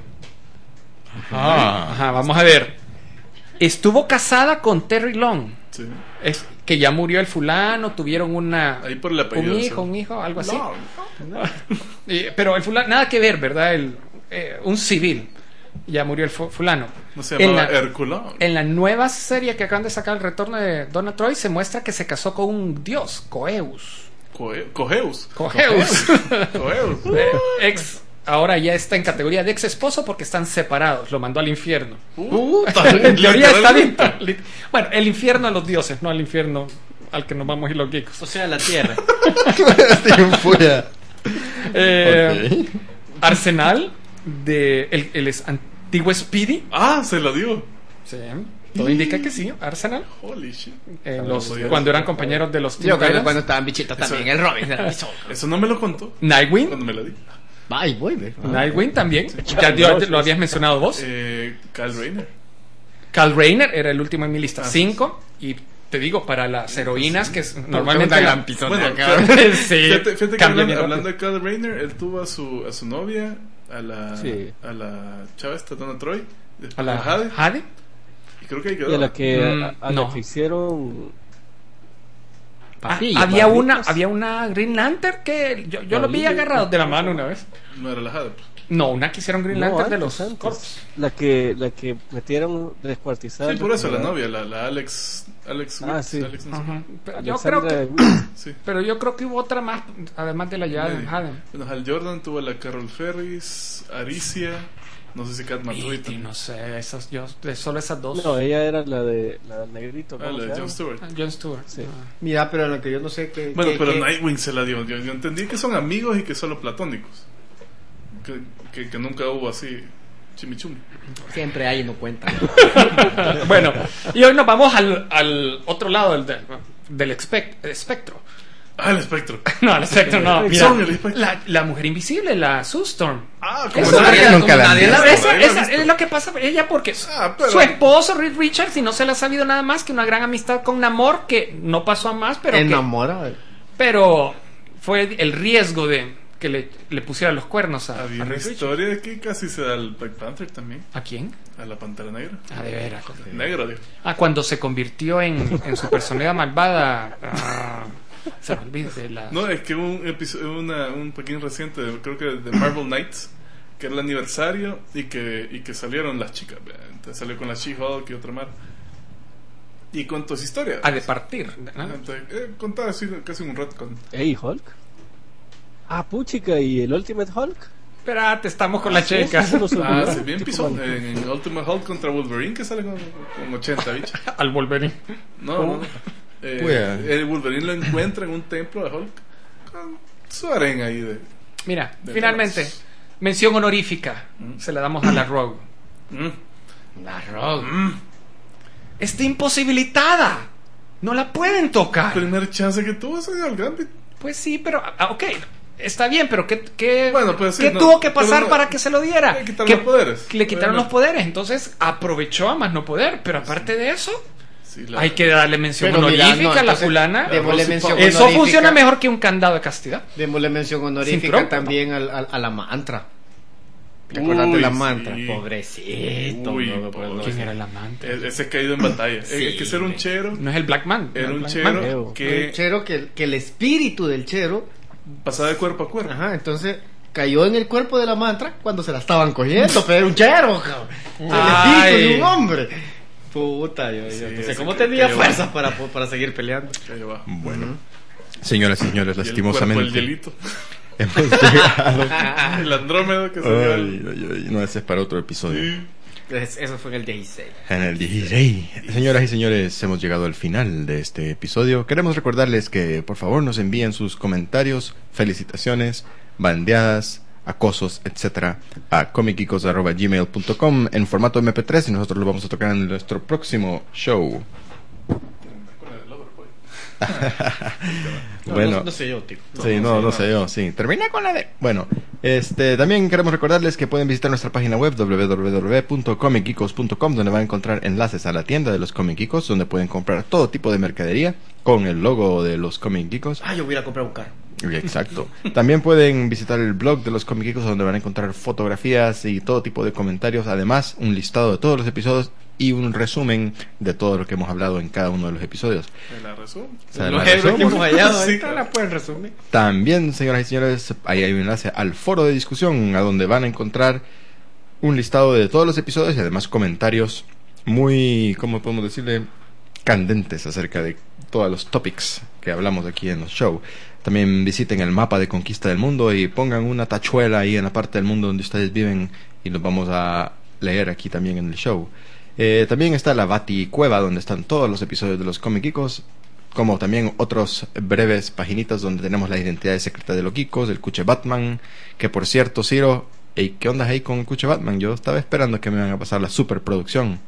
Ah. Ajá, vamos a ver. Estuvo casada con Terry Long. Sí. Es que ya murió el fulano, tuvieron una Ahí por el apellido. un hijo, sí. un hijo, algo así. No. Y- pero el fulano, nada que ver, ¿verdad? El, eh, un civil. Ya murió el fu- fulano. No se En llamaba la- Herculón. En la nueva serie que acaban de sacar, el retorno de Donna Troy, se muestra que se casó con un dios, Coeus. Coe- Cogeus. Coeus. Cogeus. Eh, ex, ahora ya está en categoría de ex esposo porque están separados. Lo mandó al infierno. Puta, En teoría está bien. literalmente. Lit- Bueno, el infierno a los dioses, no al infierno al que nos vamos a ir los geekos. O sea, la tierra. Estoy en furia. Eh, Ok. Arsenal de el, el es antiguo Speedy. Ah, se lo dio. Sí, todo indica que sí. Arsenal. Holy shit. eh, los, podía cuando eran compañeros de los Teen Yo creo que Titans. cuando estaban bichitos también, el Robin se la pisó. Eso no me lo contó Nightwing. cuando me lo di. Ay, voy, ve. Nightwing también. Ya dio- lo habías mencionado vos. Eh, Kyle Rayner. Cal Rayner era el último en mi lista. Ah, Cinco. Y te digo, para las heroínas que es- normalmente. una la- gran pisona, Bueno, cabrón. fíjate, Sí, fíjate, fíjate que cambia hablando, bien hablando de Kyle Rayner, él tuvo a su, a su novia, a la, Sí. a la chava esta, Donna Troy, después A la a Jade, Jade. y creo que ahí Y quedó. a la que, Mm, a, a no. la que hicieron. Ah, Papilla, había barbitos. una había una Green Lantern que yo, yo lo vi Papilla. agarrado de la mano una vez. No era la Jade. No, una que hicieron Green No, Lantern de antes, los antes. Corps. La que, la que metieron descuartizada. Sí, por eso la novia, la, la Alex. Alex Ah, Wicks, sí. Alex no sé Ajá. Pero yo creo Alexandra que, Willis. Sí. pero yo creo que hubo otra más, además de la Jaden Medio. Haden. Bueno, Hal Jordan tuvo a la Carol Ferris, Aricia, no sé si Cat Y, Matruita. y no sé, esas, yo, de solo esas dos. No, ella era la de la del negrito. Ah, ¿cómo la se de llama? Jon Stewart. Ah, Jon Stewart. Sí. Ah. Mira, pero en lo que yo no sé que. Bueno, que- pero que- Nightwing se la dio. Yo, yo entendí que son amigos y que solo platónicos. Que, que, que nunca hubo así chimichumi. Siempre hay y no cuenta. Bueno, y hoy nos vamos al, al otro lado del, del, del espec- espectro. Ah, el espectro. No, el espectro no. El Mira, Son, el espectro. la, la mujer invisible, la Sue Storm. Ah, Eso como nadie nadie- nunca la nadie han la- visto. Esa, nadie la ha esa visto. es lo que pasa ella porque Ah, pero- su esposo Reed Richards y no se le ha sabido nada más que una gran amistad con Namor que no pasó a más, pero que, Enamora. pero fue el riesgo de que le, le pusiera los cuernos a, Había a una Reed Richards. historia de que casi se da al Black Panther también. ¿A quién? A la Pantera Negra. Ah, de veras. Negro, digo. Ah, cuando se convirtió en, en su personalidad malvada. Ah, se me olvida de la. No, es que hubo un episodio, una, un pequeño reciente, de- creo que de Marvel Knights, que era el aniversario y que, y que salieron las chicas. ¿verdad? Entonces salió con la She-Hulk y otra más. Y contó esa historia. A de partir. ¿no? Entonces, eh, contaba así casi un retcon. Ey, Hulk. Ah, puchica, ¿y el Ultimate Hulk? Espérate, estamos con las chicas. Eso no se Ah, olvidó. sí, bien Qué pisón. mal. En, en Ultimate Hulk contra Wolverine, que sale con, con ochenta bichos. Al Wolverine. No, no. Eh, Wea. el Wolverine lo encuentra en un templo de Hulk con su arena ahí de. Mira, De finalmente, veras. mención honorífica. Mm. Se la damos a la Rogue. Mm. La Rogue. Está imposibilitada. No la pueden tocar. Primer chance que tuvo ese al Gambit. Pues sí, pero. ah, ok. Está bien, pero ¿qué, qué, Bueno, pues sí, qué no, tuvo que pero pasar no- para que se lo diera? Le quitaron Que- los poderes. Le quitaron Obviamente. los poderes. Entonces aprovechó a más no poder. Pero aparte de eso, Sí, la- hay que darle mención Pero mira, honorífica no, a la entonces, fulana. démosle Rosy mención Pau- Eso honorífica. funciona mejor que un candado de castidad. Démosle mención honorífica Sin trompa, también al, al- a la mantra. ¿Te acuerdas de Uy, la sí. mantra? Pobrecito. Uy, no, no, pobre. no, ¿Quién no. era el amante? E- Ese caído en batalla. Sí, es que ser un chero. No es el Black Man. Era el un Black chero Man. Ew. que El chero que, que el espíritu del chero, pasaba de cuerpo a cuerpo. ajá, entonces cayó en el cuerpo de la mantra cuando se la estaban cogiendo, pero era un chero, cabrón. El Ay. espíritu de un hombre. Puta, yo, yo Sí, no sé ese cómo que- tenía que fuerzas para, para seguir peleando. Ahí va. Bueno, señoras y señores, Y el lastimosamente cuerpo, el hielito. hemos llegado. El Andrómedo que se dio Ay, al- ay, ay, no, ese es para otro episodio. Sí. Es- Eso fue en el dieciséis. En el dieciséis. Señoras y señores, hemos llegado al final de este episodio. Queremos recordarles que por favor nos envíen sus comentarios, felicitaciones, bandeadas, acosos, etcétera a comicicos arroba gmail punto com en formato eme pe tres y nosotros lo vamos a tocar en nuestro próximo show. Bueno, no, no sé yo, tío. sí, no, no sé yo, sí. Termina con la de... Bueno, este, también queremos recordarles que pueden visitar nuestra página web doble u doble u doble u punto comic geekos punto com, donde van a encontrar enlaces a la tienda de los Comic Geekos, donde pueden comprar todo tipo de mercadería con el logo de los Comic Geekos. Ah, yo voy a ir a comprar un carro. Exacto. También pueden visitar el blog de los Comic Geekos, donde van a encontrar fotografías y todo tipo de comentarios. Además, un listado de todos los episodios y un resumen de todo lo que hemos hablado en cada uno de los episodios. Me la resumo. O sea, Los la héroes que resumo. hemos hallado, Sí, ahí claro. la pueden resumir. También, señoras y señores, ahí hay un enlace al foro de discusión, a donde van a encontrar un listado de todos los episodios y además comentarios muy, ¿cómo podemos decirle? Candentes acerca de todos los topics que hablamos aquí en los show. También visiten el mapa de conquista del mundo y pongan una tachuela ahí en la parte del mundo donde ustedes viven y los vamos a leer aquí también en el show. Eh, también está la Bati Cueva, donde están todos los episodios de los Comic Geekos, como también otros breves paginitas donde tenemos la identidad secreta de los Geekos, el Cuche Batman, que por cierto, Ciro, hey, ¿qué onda ahí con el Cuche Batman? Yo estaba esperando que me iban a pasar la superproducción.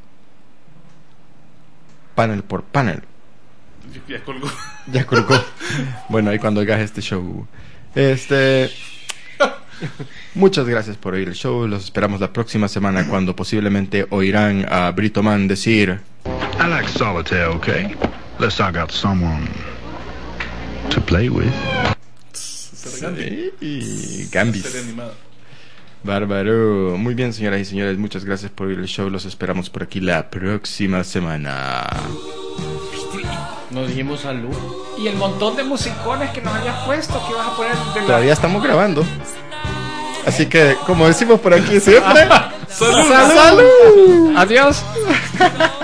Panel por panel. Ya colgó. Ya colgó. Bueno, ahí cuando hagas este show. Este. Muchas gracias por oír el show. Los esperamos la próxima semana, cuando posiblemente oirán a Brito Man decir: I like solitaire, okay? Unless I got someone to play with. Serie y Gambis. animada. Bárbaro. Muy bien, señoras y señores, muchas gracias por oír el show. Los esperamos por aquí la próxima semana. Nos dijimos salud. Y el montón de musicones que nos hayas puesto, que vas a poner de la... Todavía estamos grabando. Así que, como decimos por aquí siempre, ¡Salud! ¡Salud! Adiós.